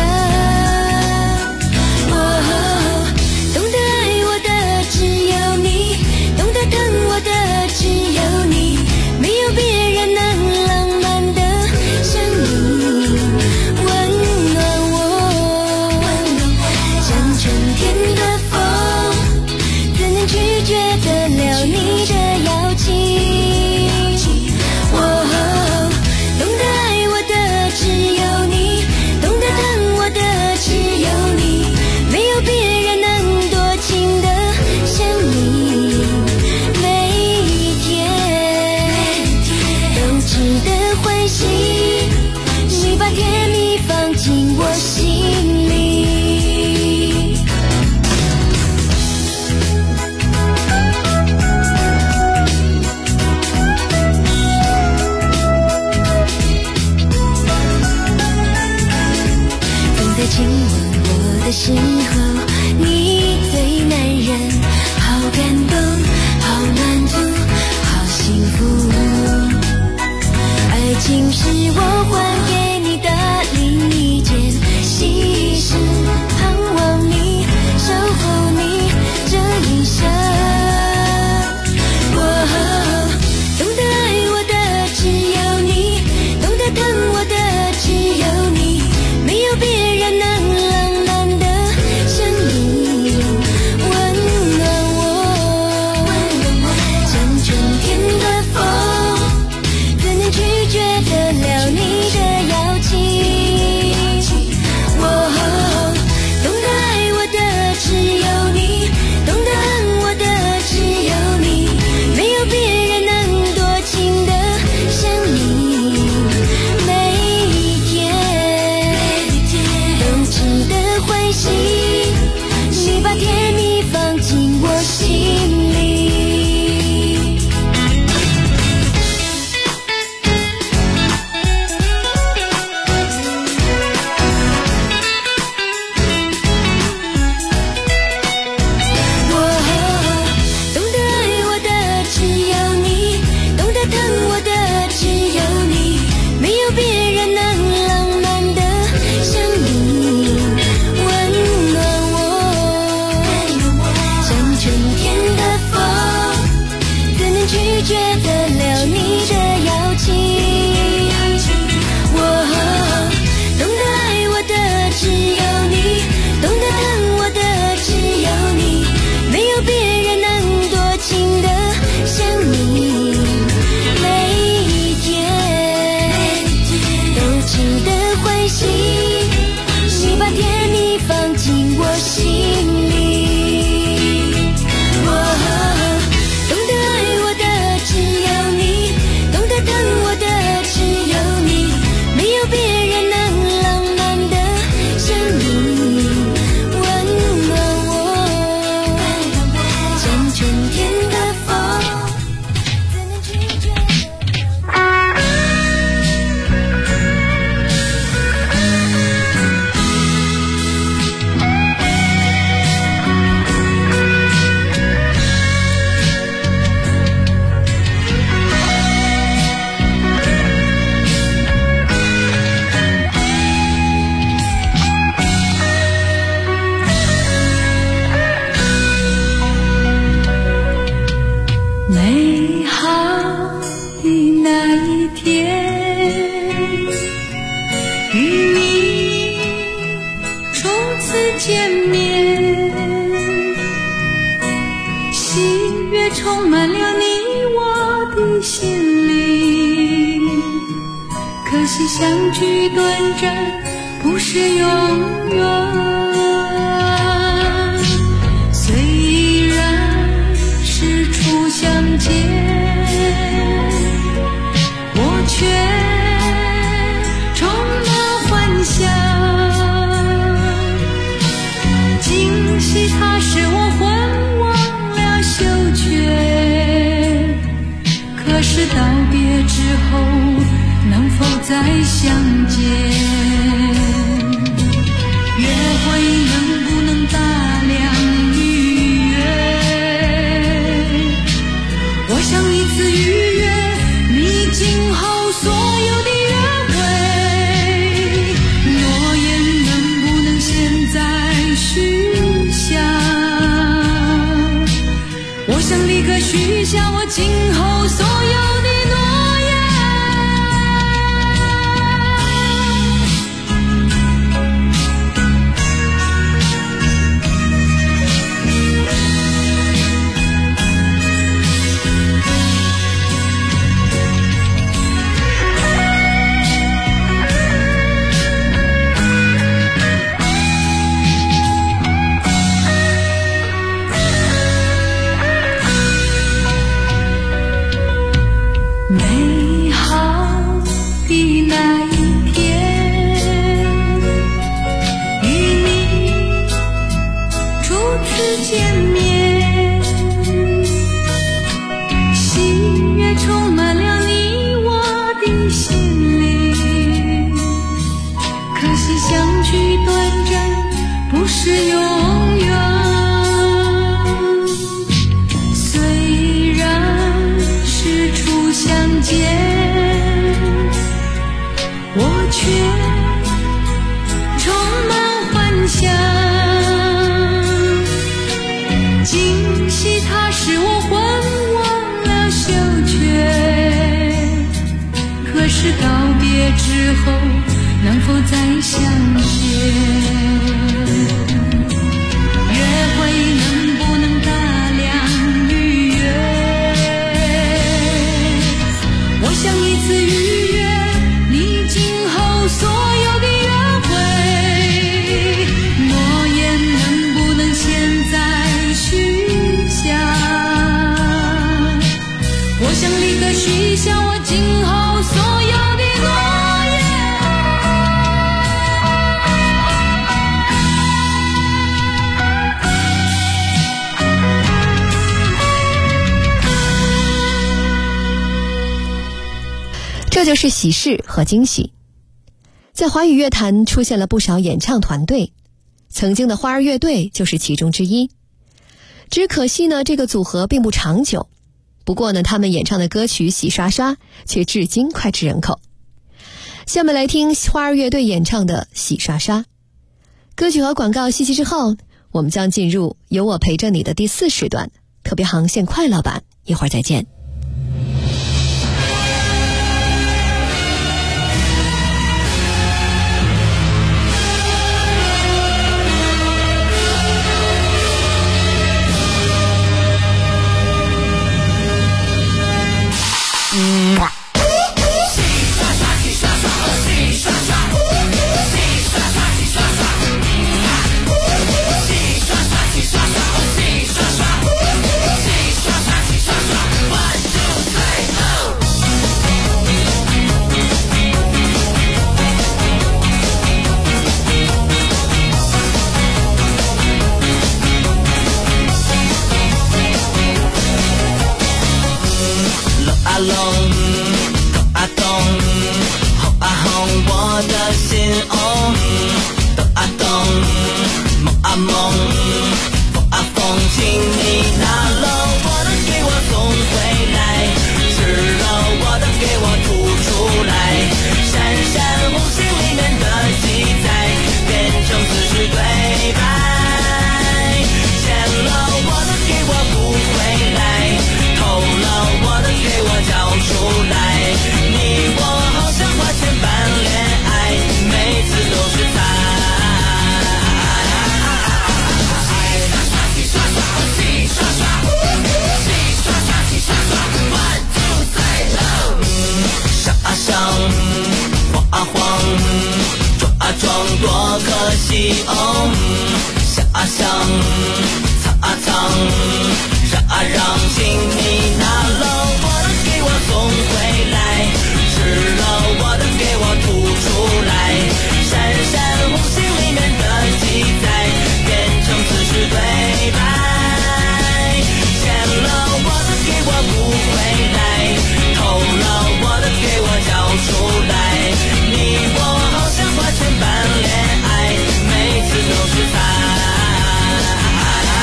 懂得爱我的只有你，懂得疼我的只有你，没有别人能浪漫的像你，温暖我，像春天的风，怎能拒绝得了你的邀请。懂得爱我的只有你，懂得疼我的只有你，没有别人能多情的像你，每一天都值得欢喜，你把甜蜜放进我心里。总在亲吻我的时候，你对男人好感动，好满足，好幸福。爱情是我还给你的另一件喜事，盼望你，守候你这一生。懂得爱我的只有你，懂得疼我的只有你，没有别人能浪漫的像你，温暖我，像春天的风，怎能拒绝得了你的邀请。懂得爱我的只有你，懂得疼我的只有你，没有别人能多情的像你，每一天都值得欢喜，你把甜蜜放进我心里。懂得爱我的只有你，懂得疼我的只有你，没有别人能浪漫的像你，温暖我，像春天的风，怎能拒绝得了你的邀请。懂得爱我的只有你，懂得疼我的只有你，没有别人能多情的像你，每一天都值得欢喜，你把甜蜜放进我心里。懂得爱我的只有你，懂得疼我的只有你，没有别人能浪漫的像你，温暖我，像春天的风，怎能拒绝美好的那一天，与你初次见面，喜悦充满了你我的心灵。可惜相聚短暂，不是永远。虽然是初相见，我却充满幻想。惊喜它使我魂忘了羞怯， 我想立刻许下我今后所有的诺言。美好的那一天，与你初次见面，喜悦充满了你我的心灵。可惜相聚短暂，不是永远。虽然是初相见，我却充满幻想。惊喜它使我魂忘了羞怯，可是告别之后能否再相见？约会能不能大量预约？我想一次预约你今后所有的约会，诺言能不能现在许下？我想立刻许下我今后所有的诺言。 这就是喜事和惊喜。在华语乐坛出现了不少演唱团队，曾经的花儿乐队就是其中之一。只可惜呢，这个组合并不长久。不过呢，他们演唱的歌曲《洗刷刷》却至今脍炙人口。下面来听花儿乐队演唱的《洗刷刷》。歌曲和广告息息之后，我们将进入有我陪着你的第4时段，特别航线快乐版，一会儿再见。 爱，每次都是猜。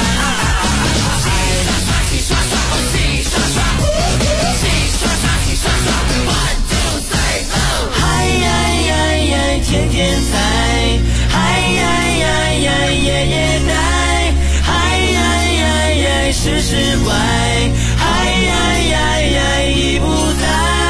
是释怀，已不在。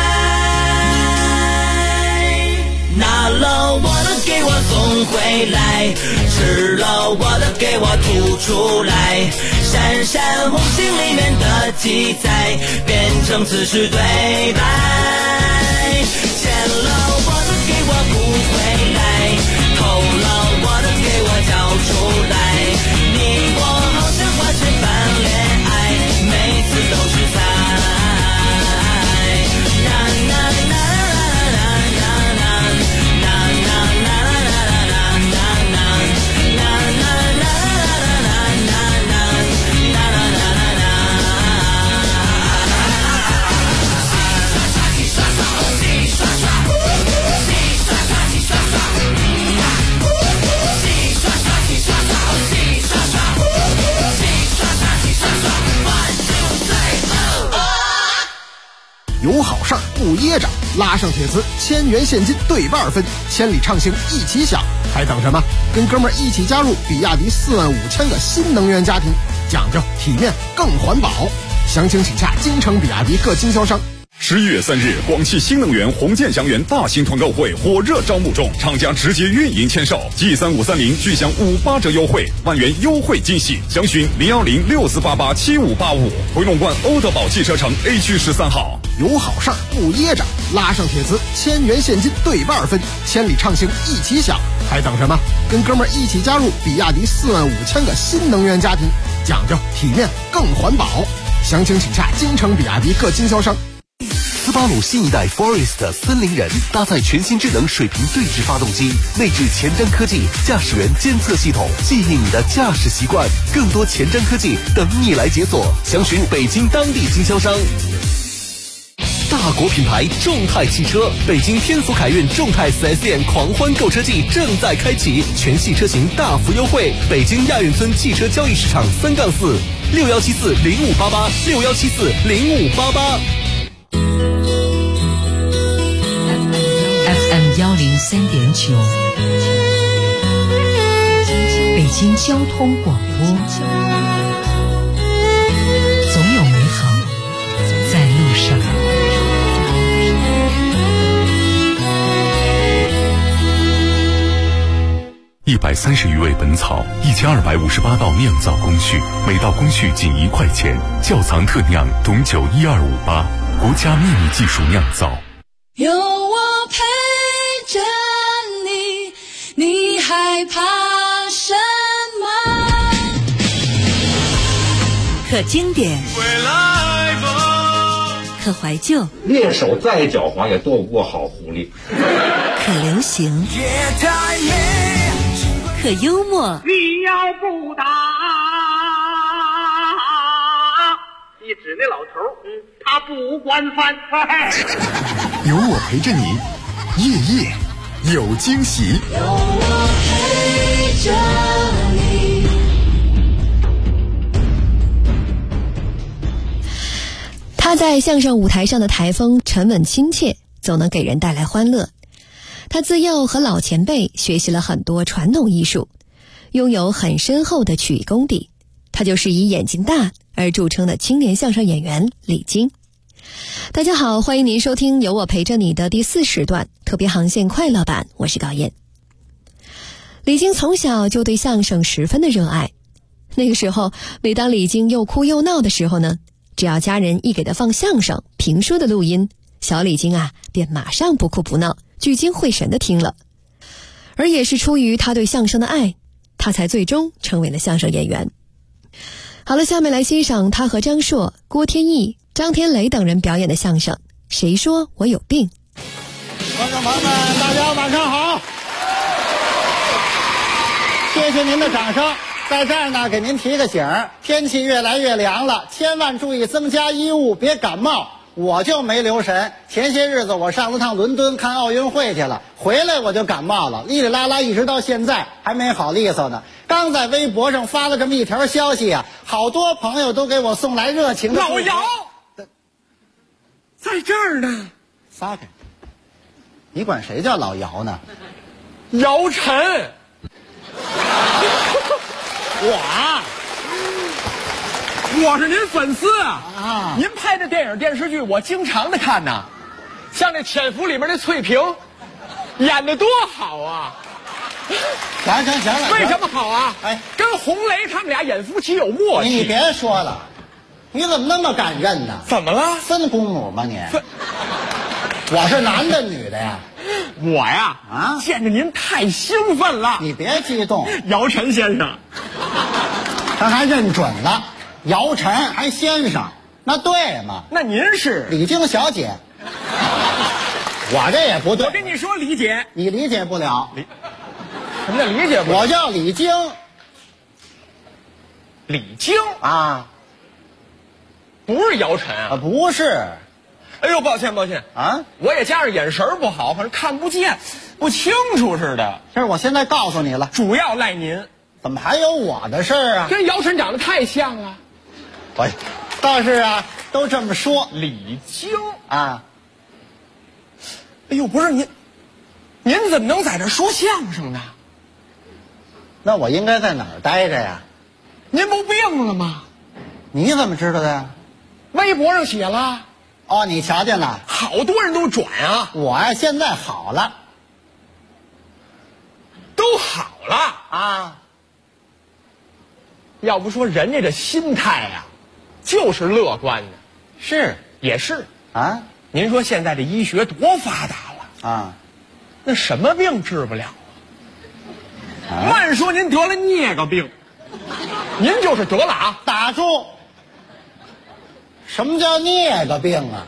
拿了我的给我送回来，吃了我的给我吐出来，闪闪红星里面的记载变成此时对白，欠了我的给我补回来，偷了我的给我交出来，你我好像花式般恋爱，每次都是猜。 有好事儿不噎着，拉上铁丝，1000元现金对半分，千里畅行一起享，还等什么？跟哥们儿一起加入比亚迪45000个新能源家庭，讲究体面更环保。详情请洽京城比亚迪各经销商。 11月3日，广汽新能源红箭祥源大型团购会火热招募中，厂家直接运营签售 G3530 巨享58折优惠，10000元优惠惊喜，详询01064887585，回龙观欧德宝汽车城 A 区13号。 有好事儿不噎着，拉上铁丝，1000元现金对半分，千里畅行一起享，还等什么？跟哥们儿一起加入比亚迪45000个新能源家庭，讲究体面更环保。详情请洽京城比亚迪各经销商。 斯巴鲁新一代 Forest 森林人搭载全新智能水平对置发动机，内置前瞻科技驾驶员监测系统，记忆你的驾驶习惯，更多前瞻科技等你来解锁。详询北京当地经销商。大国品牌众泰汽车，北京天府凯运众泰 4S 店狂欢购车季正在开启，全系车型大幅优惠。北京亚运村汽车交易市场3-46174058861740588。 FM 103.9，北京交通广播，总有美好在路上。 130余味本草，1258道酿造工序，每道工序仅1块钱。窖藏特酿董酒12588，国家秘密技术酿造。 有我陪着你，你害怕什么？ 可经典，可怀旧， 猎手再狡猾也斗不过好狐狸。 可流行，可幽默。 你要不打，你指那老头，他不管饭菜。 有我陪着你，夜夜有惊喜。 有我陪着你。 他在相声舞台上的台风沉稳亲切，总能给人带来欢乐。他自幼和老前辈学习了很多传统艺术，拥有很深厚的曲艺功底。他就是以眼睛大而著称的青年相声演员李菁。大家好，欢迎您收听由我陪着你的第4时段特别航线快乐版，我是高燕。李菁从小就对相声十分的热爱，那个时候每当李菁又哭又闹的时候呢，只要家人一给他放相声评书的录音，小李菁便马上不哭不闹，聚精会神地听了。而也是出于他对相声的爱，他才最终成为了相声演员。好了，下面来欣赏他和张硕、郭天意、张天雷等人表演的相声《谁说我有病》。 观众朋友们，大家晚上好，谢谢您的掌声。在这儿呢，给您提个醒儿，天气越来越凉了，千万注意增加衣物，别感冒。我就没留神，前些日子我上了趟伦敦看奥运会去了，回来我就感冒了，哩哩啦啦一直到现在还没好利索呢。刚在微博上发了这么一条消息啊，好多朋友都给我送来热情的老姚在这儿呢， 撒开！你管谁叫老姚呢？ 姚晨。 我是您粉丝啊！您拍的电影电视剧我经常的看呐，像那《潜伏》里面的翠萍，演的多好啊！ 行了， 为什么好啊？ 哎， 跟红雷他们俩演夫妻有默契。 你别说了，你怎么那么敢认呢？ 怎么了？ 分公母吗你？我是男的女的呀？ 我呀见着您太兴奋了。 你别激动， 姚晨先生， 他还认准了，姚晨还先生，那对吗？ 那您是李菁小姐，我这也不对。 我跟你说，李姐， 你理解不了。 什么叫理解不了？ 我叫李菁。 李菁啊， 不是姚晨啊？ 不是。 哎呦，抱歉啊！我也加上眼神不好，反正看不见，不清楚似的。 这是我现在告诉你了， 主要赖您。 怎么还有我的事儿啊？ 跟姚晨长得太像了。 哎，倒是啊，都这么说。 李菁啊， 哎呦，不是您怎么能在这说相声呢？ 那我应该在哪儿待着呀？ 您不病了吗？ 你怎么知道的呀？ 微博上写了。 哦，你瞧见了？ 好多人都转啊。 我呀，现在好了， 都好了啊。 要不说人家这心态啊，就是乐观的。 是， 也是啊。 您说现在这医学多发达了啊， 那什么病治不了啊？慢说您得了颞个病，您就是得了啊！ 打住！什么叫颞个病啊？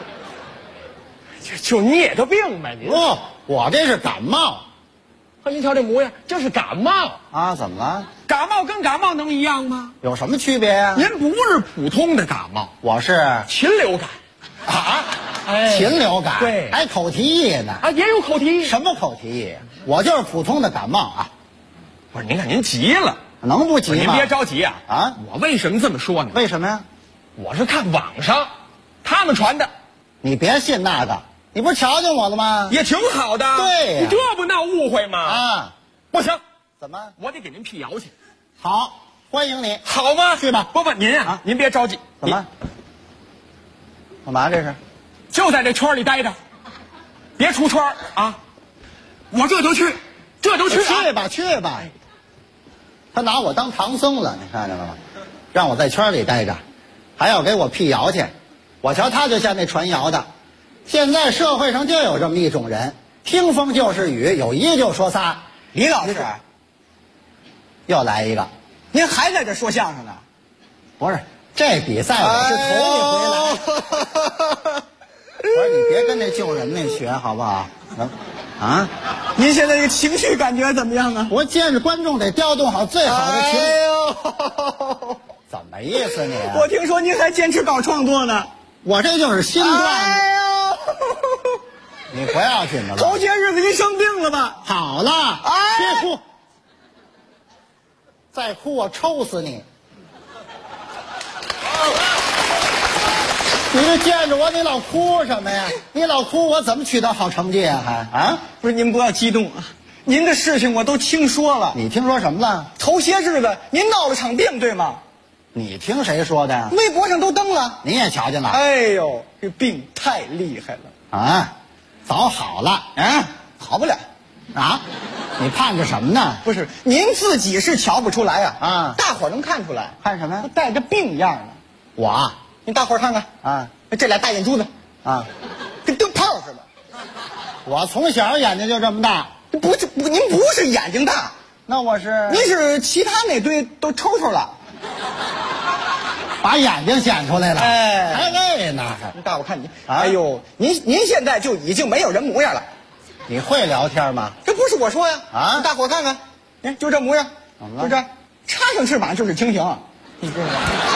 就颞个病呗，您。 不，我这是感冒。 呵，您瞧这模样，这是感冒啊？怎么了？ 感冒跟感冒能一样吗？ 有什么区别呀？ 您不是普通的感冒， 我是禽流感。 啊？哎，禽流感， 对， 还口蹄疫呢。 啊，也有口蹄疫。 什么口蹄疫？我就是普通的感冒啊。 不是，您看您急了， 能不急吗？ 您别着急啊！ 啊， 我为什么这么说呢？ 为什么呀？ 我是看网上他们传的。 你别信那个，你不是瞧见我了吗？ 也挺好的。 对呀， 你这不闹误会吗？ 啊， 不行， 怎么？ 我得给您辟谣去。 好，欢迎你， 好吗？ 去吧。 不，您啊，您别着急。 怎么？干嘛这是？ 就在这圈里待着，别出圈啊！我这就去， 去吧，去吧。他拿我当唐僧了，你看见了吗？让我在圈里待着，还要给我辟谣去。我瞧他就像那传谣的。现在社会上就有这么一种人，听风就是雨，有一个就说仨。 李老师， 又来一个， 您还在这说相声呢？ 不是，这比赛我是头一回来。我说你别跟那救人那学好不好？啊， 您现在这个情绪感觉怎么样啊？ 我见着观众得调动好最好的情绪。 哎呦， 怎么意思你？ 我听说您还坚持搞创作呢。 我这就是新段子。 哎呦， 你不要紧了吧？ 头些日子您生病了吧？ 好了，别哭，再哭我抽死你！你这见着我，你老哭什么呀？你老哭，我怎么取得好成绩啊？还啊？ 不是，您不要激动啊！您的事情我都听说了。 你听说什么了？ 头些日子您闹了场病，对吗？ 你听谁说的？ 微博上都登了。 你也瞧见了？ 哎呦，这病太厉害了啊！早好了， 好不了啊！你盼着什么呢？ 不是，您自己是瞧不出来啊， 大伙儿能看出来。 看什么呀？ 带着病样呢。 我。 您大伙儿看看啊， 这俩大眼珠子啊， 跟灯泡似的。 我从小眼睛就这么大。 您不是眼睛大， 那我是？ 您是其他那堆都抽抽了， 把眼睛显出来了。 哎， 还为呢？ 您大伙看您，哎呦，您现在就已经没有人模样了。 你会聊天吗？ 这不是我说呀， 啊， 大伙看看，您就这模样，就这插上翅膀就是蜻蜓，你知道吗？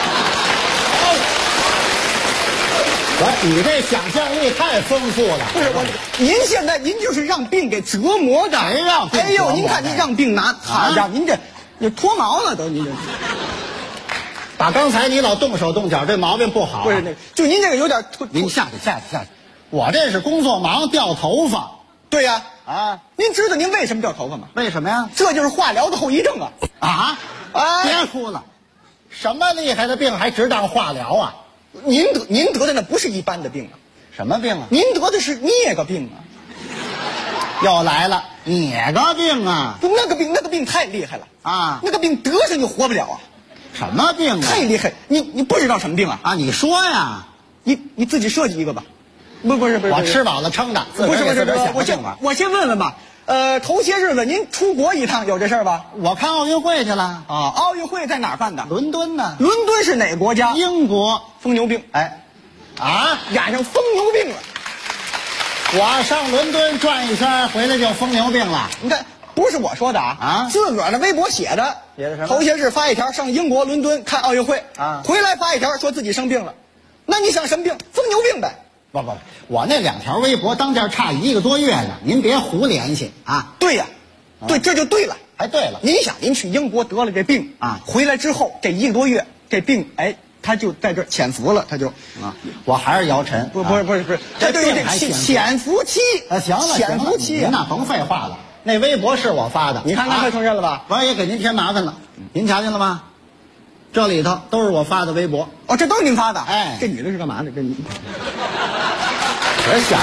你这想象力太丰富了。 不是我，您现在您就是让病给折磨的。 谁让病？ 哎呦，您看您让病拿，让您这脱毛了都，您这。 打刚才你老动手动脚，这毛病不好。 不是那，就您这个有点。 您下去。我这是工作忙，掉头发。 对呀， 啊， 您知道您为什么掉头发吗？ 为什么呀？ 这就是化疗的后遗症啊！ 啊！别哭了， 什么厉害的病还值当化疗啊？ 您得的那不是一般的病啊。 什么病啊？ 您得的是颞个病啊。 又来了，颞个病啊？ 不，那个病太厉害了啊！ 那个病得上就活不了啊。 什么病啊？ 太厉害！你不知道什么病啊？ 啊，你说呀， 你自己设计一个吧。不是， 我吃饱了撑的。 不是，我先问问吧。头些日子您出国一趟，有这事儿吧？ 我看奥运会去了啊。奥运会在哪儿办的？ 伦敦呢。 伦敦是哪国家？ 英国。 疯牛病。 哎，啊， 染上疯牛病了。 我上伦敦转一圈，回来就疯牛病了。 你看，不是我说的啊，自个儿的微博写的。 写的什么？ 头些日发一条，上英国伦敦看奥运会啊， 回来发一条说自己生病了。那你想什么病？疯牛病呗。 不，我那2条微博当间差1个多月呢，您别胡联系啊。 对呀，对，这就对了。 还对了， 您想，您去英国得了这病啊，回来之后这1个多月，这病他就在这潜伏了，他就啊，我还是姚晨。 不是，这对潜伏期行了， 潜伏期， 您那甭废话了。那微博是我发的， 你看快承认了吧？ 我也给您添麻烦了，您瞧见了吗？这里头都是我发的微博。 哦，这都是您发的？ 哎， 这女的是干嘛的？这你别瞎。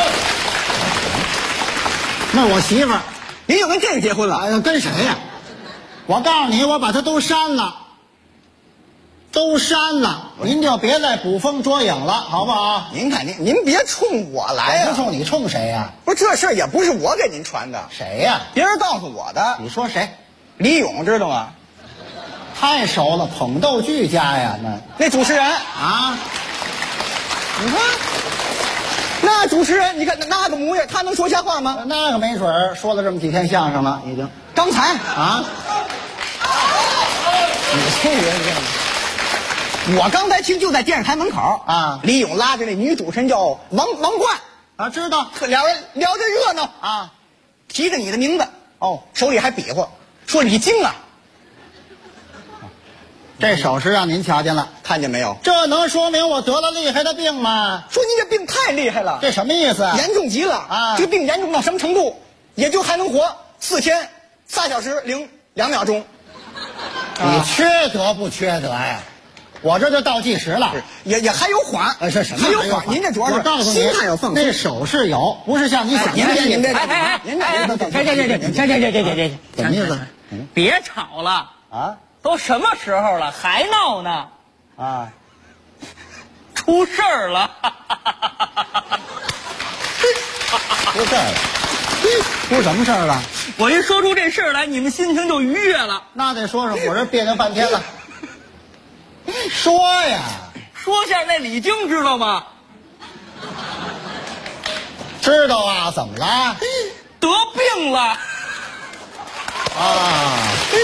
那是我媳妇儿， 您又跟这个结婚了？ 哎呀，跟谁呀？我告诉你，我把她都删了，您就别再捕风捉影了，好不好？ 您看您别冲我来呀！ 不冲你，冲谁呀？ 不是，这事儿也不是我给您传的。 谁呀？ 别人告诉我的。 你说谁？ 李咏知道吗？ 太熟了，捧逗剧家呀， 那主持人啊， 你看那主持人，你看那个模样，他能说瞎话吗？ 那个没准儿说了这么几天相声了，已经。 刚才啊， 你这人，我刚才听就在电视台门口啊， 李咏拉着那女主持人叫王冠啊，知道， 俩人聊着热闹啊， 提着你的名字哦， 手里还比划，说李菁啊。 这手势让您瞧见了， 看见没有？ 这能说明我得了厉害的病吗？ 说您这病太厉害了， 这什么意思？ 严重极了啊！ 这个病严重到什么程度？也就还能活4天3小时02秒钟。 你缺德不缺德呀？我这就倒计时了， 也还有缓。 是什么？ 还有缓？您这主要是告诉你， 心态要放松。 那手势有，不是像你想的。 您别， 什么意思？ 别吵了啊！ 都什么时候了，还闹呢？ 啊！ 出事儿了！ 出事儿了！出什么事儿了？ 我一说出这事儿来，你们心情就愉悦了。 那得说说，我这别扭半天了。说呀， 说下那李菁知道吗？ 知道啊，怎么了？ 得病了。 啊！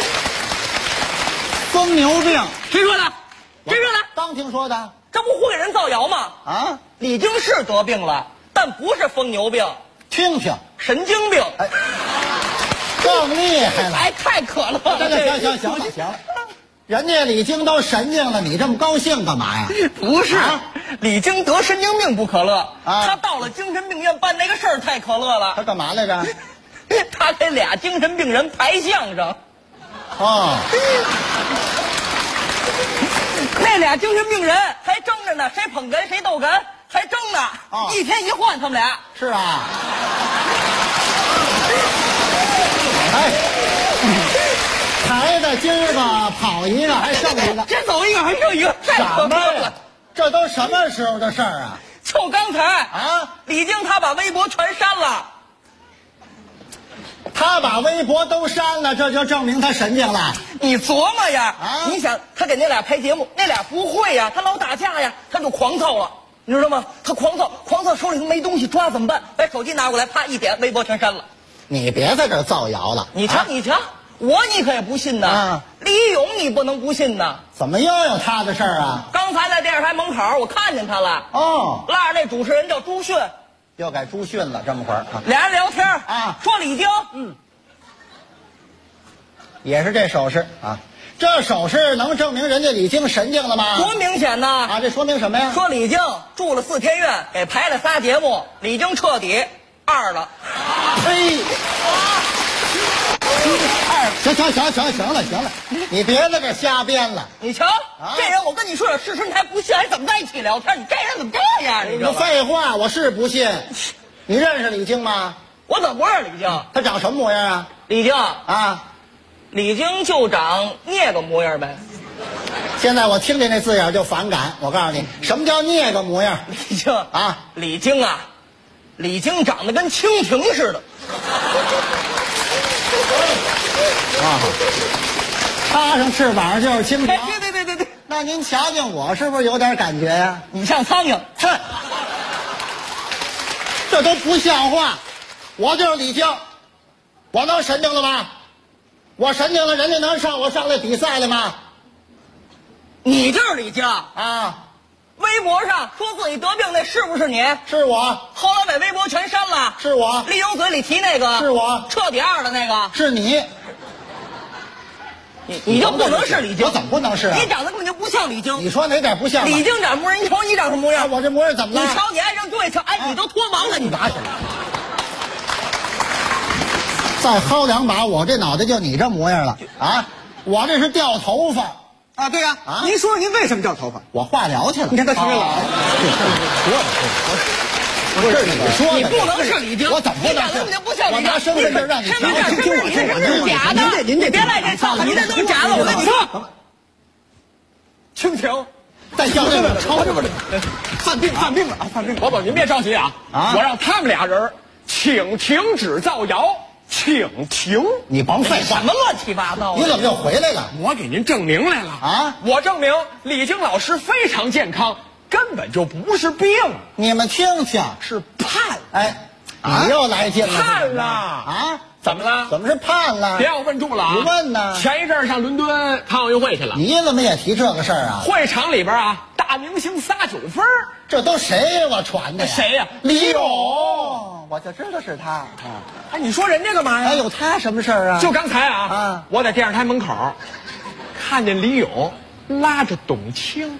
疯牛病， 谁说的？谁说的？ 刚听说的。 这不胡给人造谣吗？ 啊！ 李菁是得病了，但不是疯牛病。 听听， 神经病。 哎，更厉害了！ 哎，太可乐了！ 行了，人家李菁都神经了，你这么高兴干嘛呀？ 不是，李菁得神经病不可乐啊！ 他到了精神病院办那个事儿太可乐了。 他干嘛来着？ 他给俩精神病人排相声。 哦， 那俩精神病人还争着呢，谁捧哏谁逗哏，还争呢。 哦， 一天一换，他们俩。 是啊。哎，抬的今儿个跑一个，还剩一个， 这走一个还剩一个，太可乐了。 这都什么时候的事儿啊？ 就刚才啊， 李菁他把微博全删了。 他把微博都删了，这就证明他神经了。 你琢磨呀， 啊！ 你想他给那俩拍节目，那俩不会呀，他老打架呀，他就狂躁了，你知道吗？他狂躁手里头没东西抓怎么办？把手机拿过来，啪一点，微博全删了。 你别在这儿造谣了。 你瞧，我你可也不信呐。 啊， 李咏你不能不信呐。 怎么又有他的事儿啊？ 刚才在电视台门口我看见他了。 哦， 拉着那主持人叫朱迅。 又改朱迅了，这么会儿啊， 俩人聊天啊， 说李菁， 也是这手势啊，这手势能证明人家李菁神经了吗？ 多明显呐！ 啊，这说明什么呀？ 说李菁住了4天院，给排了仨节目，李菁彻底2了。 嘿， 行了，你别在这瞎编了。 你瞧，这人我跟你说有事实，你还不信，还怎么在一起聊天？你这人怎么这样？你废话，我是不信。你认识李菁吗？ 我怎么不认识李菁？ 他长什么模样啊？ 李菁啊，李菁就长那个模样呗。 现在我听见那字眼就反感。我告诉你，什么叫那个模样？ 李菁啊，李菁啊，李菁长得跟蜻蜓似的。 啊，插上翅膀就是蜻蜓。 对。 那您瞧见我是不是有点感觉呀？ 你像苍蝇。 哼，这都不像话。我就是李菁，我能神经了吗？我神经了，人家能上我上来比赛了吗？ 你就是李菁啊！ 微博上说自己得病那是不是你？ 是我。 后来把微博全删了。 是我。 丽蓉嘴里提那个是我。 彻底二的那个是你。 你就不能是李菁？ 我怎么不能是啊？ 你长得根本就不像李菁。 你说哪点不像？ 李菁长模样，你瞅你长什么模样？ 我这模样怎么了？ 你瞧你爱上对瞧，你都脱盲了，你拿起来。再薅2把，我这脑袋就你这模样了啊！我这是掉头发啊！对呀，您说您为什么掉头发？ 我化疗去了。 你看他承认了。 不是你说的， 你不能是李菁， 我怎么不能是？我拿身份证让你身份证是假的，您别赖这套，您这都是假的。我跟你说， 蜻蜓， 再叫这个抄这边犯病了！宝宝您别着急啊！我让他们俩人请停止造谣，请停！ 你甭废话， 什么乱七八糟？ 你怎么又回来了？ 我给您证明来了啊！我证明李菁老师非常健康。根本就不是病， 你们听听， 是判。 哎，你又来劲了， 判了啊？ 怎么了？ 怎么是判了？ 别让我问住了啊！ 你问呢？ 前一阵上伦敦看奥运会去了， 你怎么也提这个事儿啊？ 会场里边啊，大明星撒9分， 这都谁呀？我传的呀？ 谁呀？ 李咏，我就知道是他。 哎，你说人家干嘛呀？ 还有他什么事儿啊？ 就刚才啊，我在电视台门口看见李咏拉着董卿。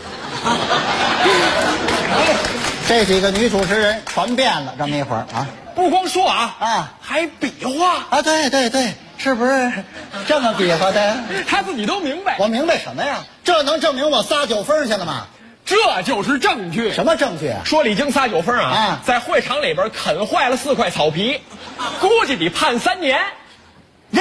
这几个女主持人传遍了，这么一会儿啊， 不光说还比划啊，对，是不是这么比划的？ 他自己都明白。 我明白什么呀？这能证明我撒9分去了吗？ 这就是证据。 什么证据啊？ 说李菁撒9分啊，在会场里边啃坏了4块草皮，估计得判3年。 耶！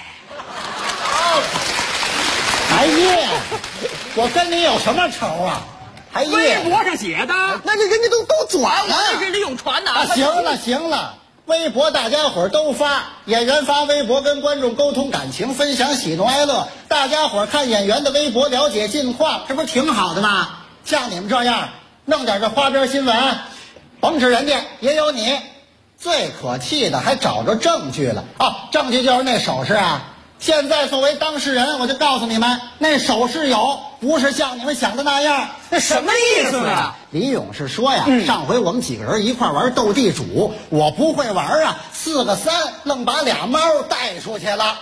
哎耶！我跟你有什么仇啊？还微博上写的， 那人家都转了， 那是李咏传的。 行了，微博大家伙都发，演员发微博跟观众沟通感情，分享喜怒哀乐，大家伙看演员的微博了解近况，这不是挺好的吗？像你们这样弄点这花边新闻，甭指人家，也有你。最可气的还找着证据了证据就是那首饰啊。现在作为当事人，我就告诉你们，那首饰有，不是像你们想的那样。 那什么意思啊？ 李咏是说呀，上回我们几个人一块玩斗地主，我不会玩啊，4个3，愣把2猫带出去了。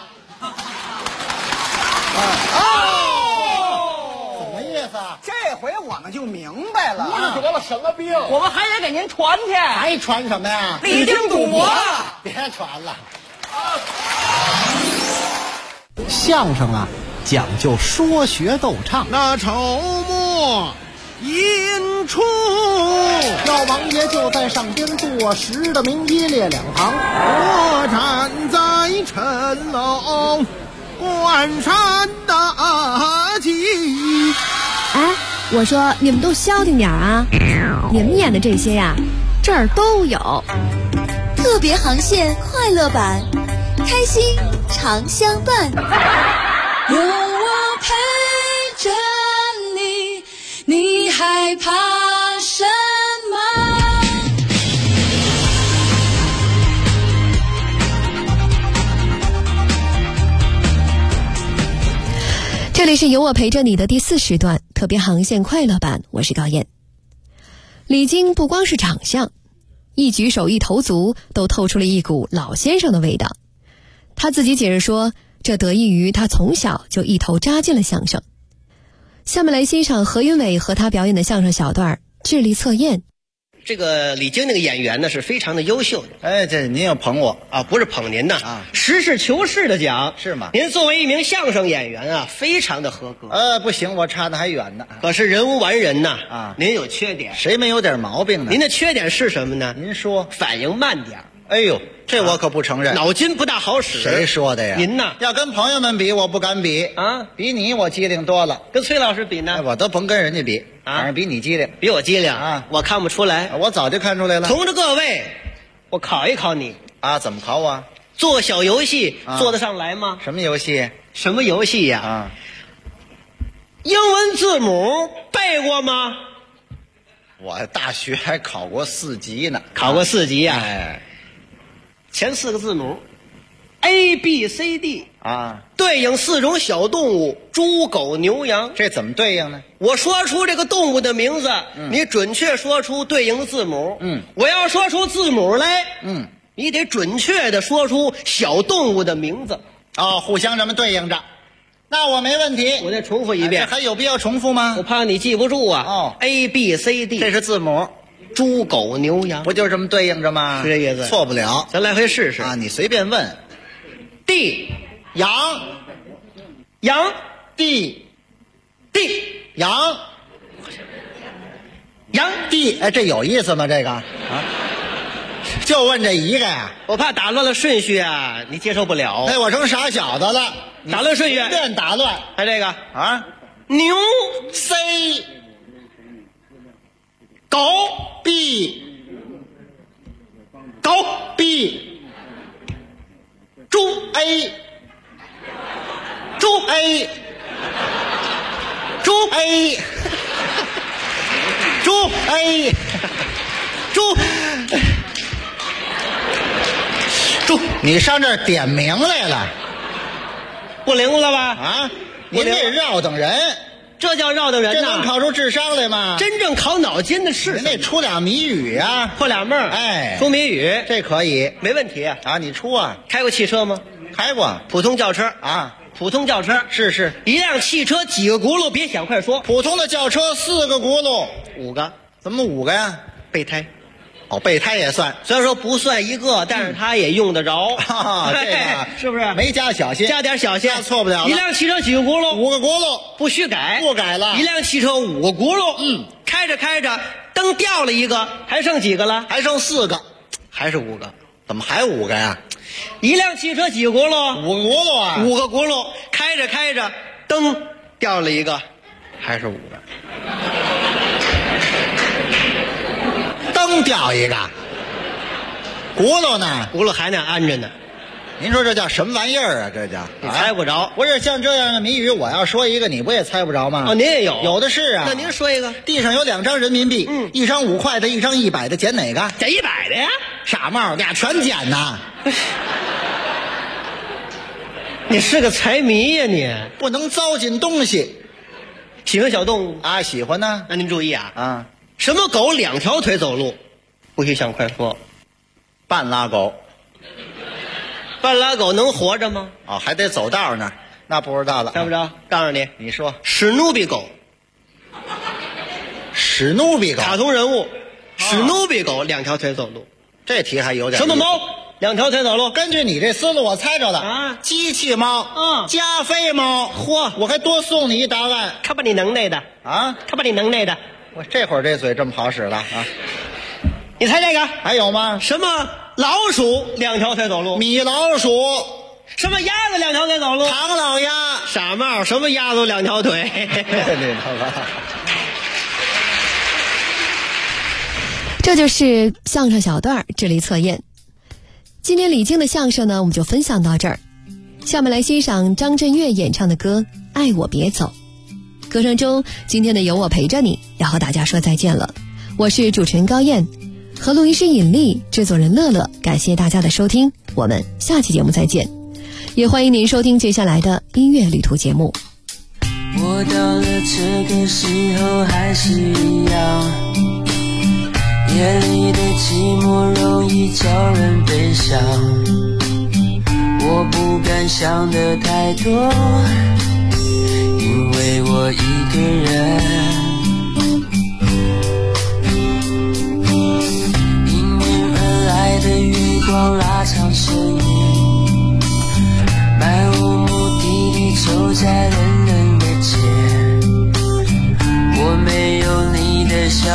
什么意思啊？ 这回我们就明白了。 不是得了什么病？ 我们还得给您传去。 还传什么呀？ 李菁赌博。 别传了。相声啊，讲究说学逗唱。 那筹末引出， 老王爷就在上边坐实的名一列2行。 我站在陈楼观山大计。 哎，我说你们都消停点啊！你们演的这些呀，这儿都有。 特别航线快乐版，开心常相伴。 有我陪着你，你害怕什么？ 这里是有我陪着你的第4时段，特别航线快乐版，我是高燕。李菁不光是长相，一举手一投足都透出了一股老先生的味道。他自己解释说，这得益于他从小就一头扎进了相声。下面来欣赏何云伟和他表演的相声小段《智力测验》。 这个李菁那个演员呢是非常的优秀的。 哎，这您又捧我啊？不是捧您呐，啊，实事求是的讲， 是吗？ 您作为一名相声演员啊，非常的合格。 不行，我差得还远呢。 可是人无完人呐，啊，您有缺点。 谁没有点毛病呢？ 您的缺点是什么呢？ 您说。 反应慢点。 哎呦，这我可不承认， 脑筋不大好使。 谁说的呀？ 您呐， 要跟朋友们比，我不敢比啊，比你我机灵多了。 跟崔老师比呢， 我都甭跟人家比啊，反正比你机灵， 比我机灵啊，我看不出来， 我早就看出来了。 同志各位，我考一考你啊，怎么考我？ 做个小游戏做得上来吗？ 什么游戏？ 什么游戏呀？啊，英文字母背过吗？ 我大学还考过4级呢， 考过4级呀？ 哎。 前4个字母 A B C D 啊， 对应4种小动物：猪、狗、牛、羊。 这怎么对应呢？ 我说出这个动物的名字，你准确说出对应的字母。我要说出字母来，你得准确的说出小动物的名字。 哦，互相这么对应着，那我没问题。 我再重复一遍， 还有必要重复吗？ 我怕你记不住啊。 哦 ，A B C D 这是字母。 猪狗牛羊不就这么对应着吗？ 是这意思， 错不了。 咱来回试试啊！你随便问。 D 羊羊 D 羊羊 D 哎，这有意思吗？这个啊，就问这一个呀？ 我怕打乱了顺序啊，你接受不了。 哎，我成傻小子了， 打乱顺序， 随便打乱。 还这个啊， 牛 C。 狗 B 狗 B 猪 A 猪 A 猪 A 猪 A 猪猪， 你上这儿点名来了， 不灵了吧？ 啊，您这绕等人。 这叫绕的人呐！ 这能考出智商来吗？ 真正考脑筋的是您得出俩谜语呀， 破俩闷儿。 哎， 出谜语这可以， 没问题啊！你出啊？ 开过汽车吗？ 开过， 普通轿车啊， 普通轿车是一辆汽车几个轱辘？别想快说。 普通的轿车4个轱辘 ，5个， 怎么5个呀？ 备胎。 哦，备胎也算， 虽然说不算一个，但是它也用得着。 这个是不是？ 没加小心， 加点小心， 那错不了了。 一辆汽车几个轱辘 ？5个轱辘， 不许改， 不改了。 一辆汽车5个轱辘，开着开着，灯掉了一个，还剩几个了？ 还剩4个， 还是5个？ 怎么还5个呀？ 一辆汽车几个轱辘？ 5个轱辘啊 ！5个轱辘，开着开着，灯掉了一个，还是5个？ 灯掉一个。轱辘呢？ 轱辘还那安着呢。 您说这叫什么玩意儿啊？这叫你猜不着。 不是像这样的谜语，我要说一个，你不也猜不着吗？ 哦，您也有， 有的是啊。 那您说一个。 地上有2张人民币，一张5块的，一张100的，捡哪个？ 捡100的呀。 傻帽，俩全捡呐。 你是个财迷呀，你不能糟践东西。 喜欢小动物啊？喜欢呢。 那您注意啊，什么狗2条腿走路？不许想快说。 半拉狗。 半拉狗能活着吗？ 哦，还得走道呢，那不知道了。 猜不着，告诉你， 你说史努比狗。 史努比狗， 卡通人物，史努比狗2条腿走路。 这题还有点。 什么猫2条腿走路？ 根据你这思路，我猜着了啊，机器猫，加菲猫。 嚯， 我还多送你一答案， 看把你能耐的啊！ 看把你能耐的， 我这会儿这嘴这么好使了啊！ 你猜这个还有吗？ 什么老鼠2条腿走路？ 米老鼠。 什么鸭子2条腿走路？ 唐老鸭。 傻帽，什么鸭子2条腿？ 这就是相声小段智力测验。今天李菁的相声呢，我们就分享到这儿。下面来欣赏张震岳演唱的歌《爱我别走》。歌声中，今天的有我陪着你要和大家说再见了。我是主持人高燕，和录音师尹丽，制作人乐乐，感谢大家的收听，我们下期节目再见。也欢迎您收听接下来的音乐旅途节目。 我到了这个时候还是一样，夜里的寂寞容易叫人悲伤，我不敢想得太多，因为我一个人。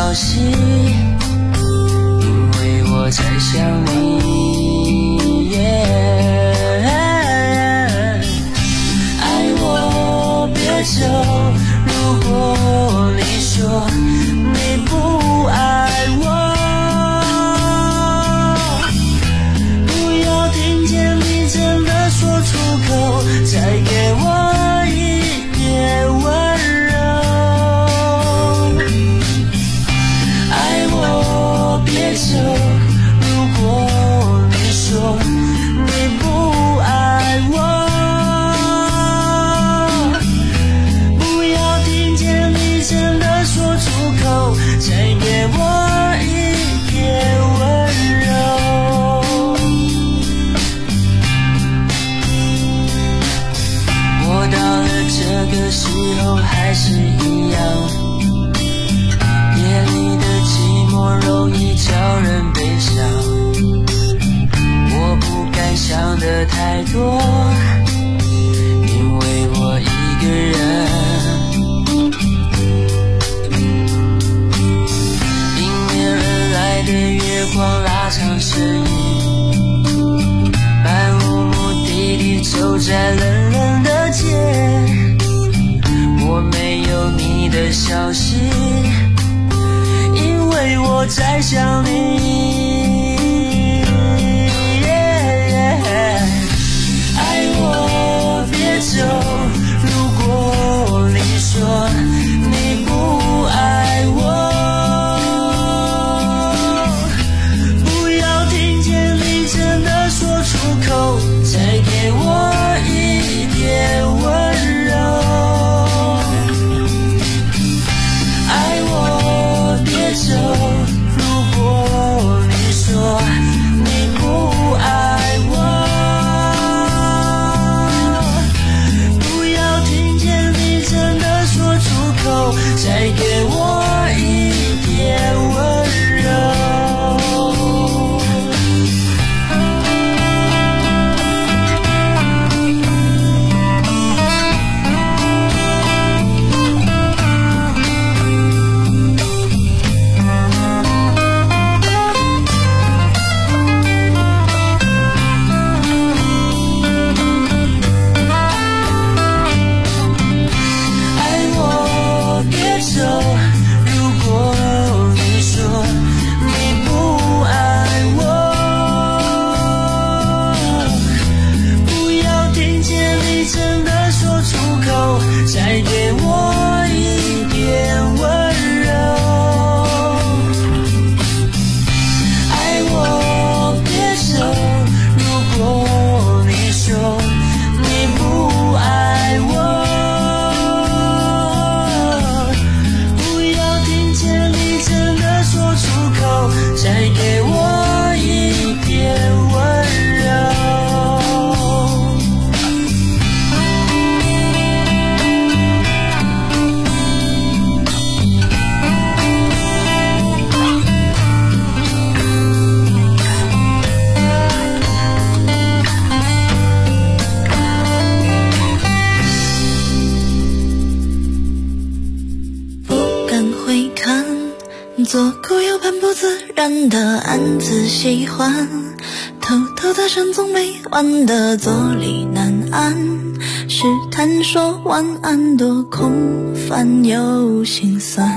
消息，因为我在想你。爱我别走，如果你说你不爱我，不要听见你真的说出口，再给我一点温柔。爱我别走，如果你说你不爱我，不要听见你真的说出口，再给我一点温柔。我到了这个时候还是一样，夜里的寂寞容易叫人悲伤，我不敢想得太多，因为我一个人。迎面而来的月光拉长身影，漫无目的地走在冷冷的街，我没有你的消息，因为我在想你。爱我别走，如果你说你不爱我，不要听见你真的说出口，再给我一点温柔。爱我别走，如果你说你不爱我，不要听见你真的说出口，再给我一点温柔。再给我一点温柔。爱我别走，如果你说你不爱我，不要听见你真的说出口，再给我一点温柔。 左顾右盼不自然的暗自喜欢，偷偷的神总没完的坐立难安，试探说晚安多空泛又心酸，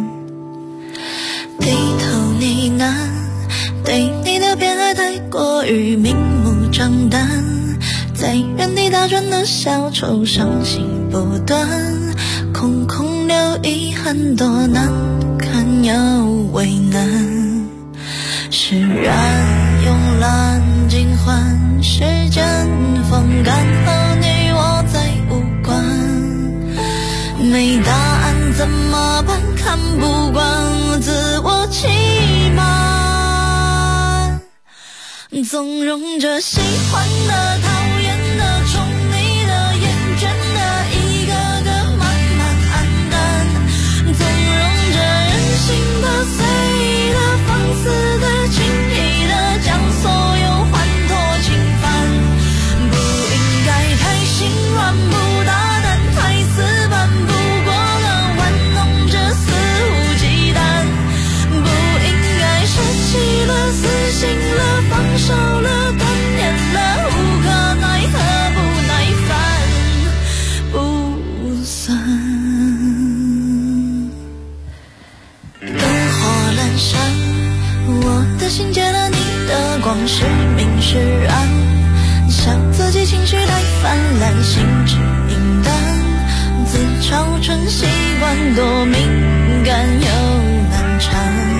低头呢喃，对你的偏爱太过于明目张胆，在原地打转的小丑伤心不断，空空留遗憾多难看又为难，释然慵懒尽欢，时间风干和你我再无关，没答案怎么办？看不惯自我欺瞒，纵容着喜欢的、讨厌的、宠你的、厌倦的，一个个慢慢黯淡，纵容着任性的、随意的、放肆的、轻易的，将所有欢脱侵犯，不应该太心软，不大胆，太死板，不过了玩弄着肆无忌惮， 往是明是暗，笑自己情绪太泛滥，心知应当，自嘲成习惯，多敏感又难缠，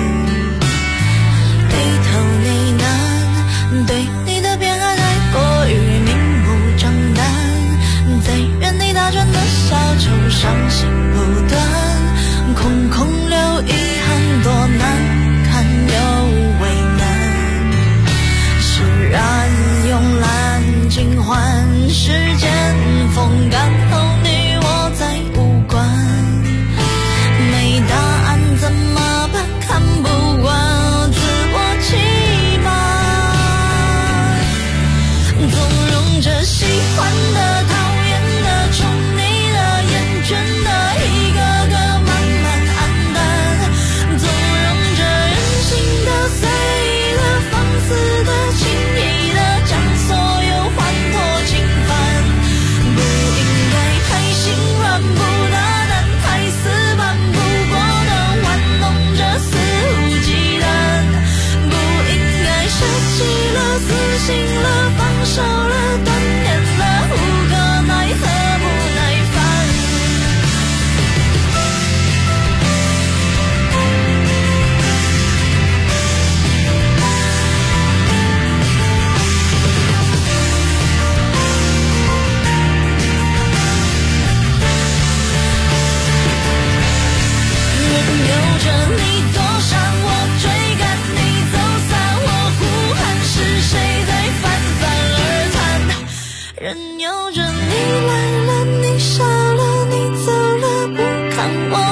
低头呢喃，对你的偏爱太过于明目张胆，在原地打转的小丑，伤心不断，空空留遗憾，多难堪又为难，释然慵懒尽欢，时间风干后你我再无关，没答案怎么办？看不惯自我欺瞒，纵容着喜欢的、讨厌的、宠你的、厌倦的，一个个慢慢黯淡，纵容着任性的、随意的、放肆的、轻易的，将所有欢脱侵犯，不应该太心软，不大胆，太死板，不果断，玩弄着肆无忌惮，不应该舍弃了、死心了、放手了、断念了，无可奈何，不耐烦。任由着你躲闪，我追赶你走散，我呼喊，是谁在泛泛而谈？任由着你来了，你傻了，你走了，不看我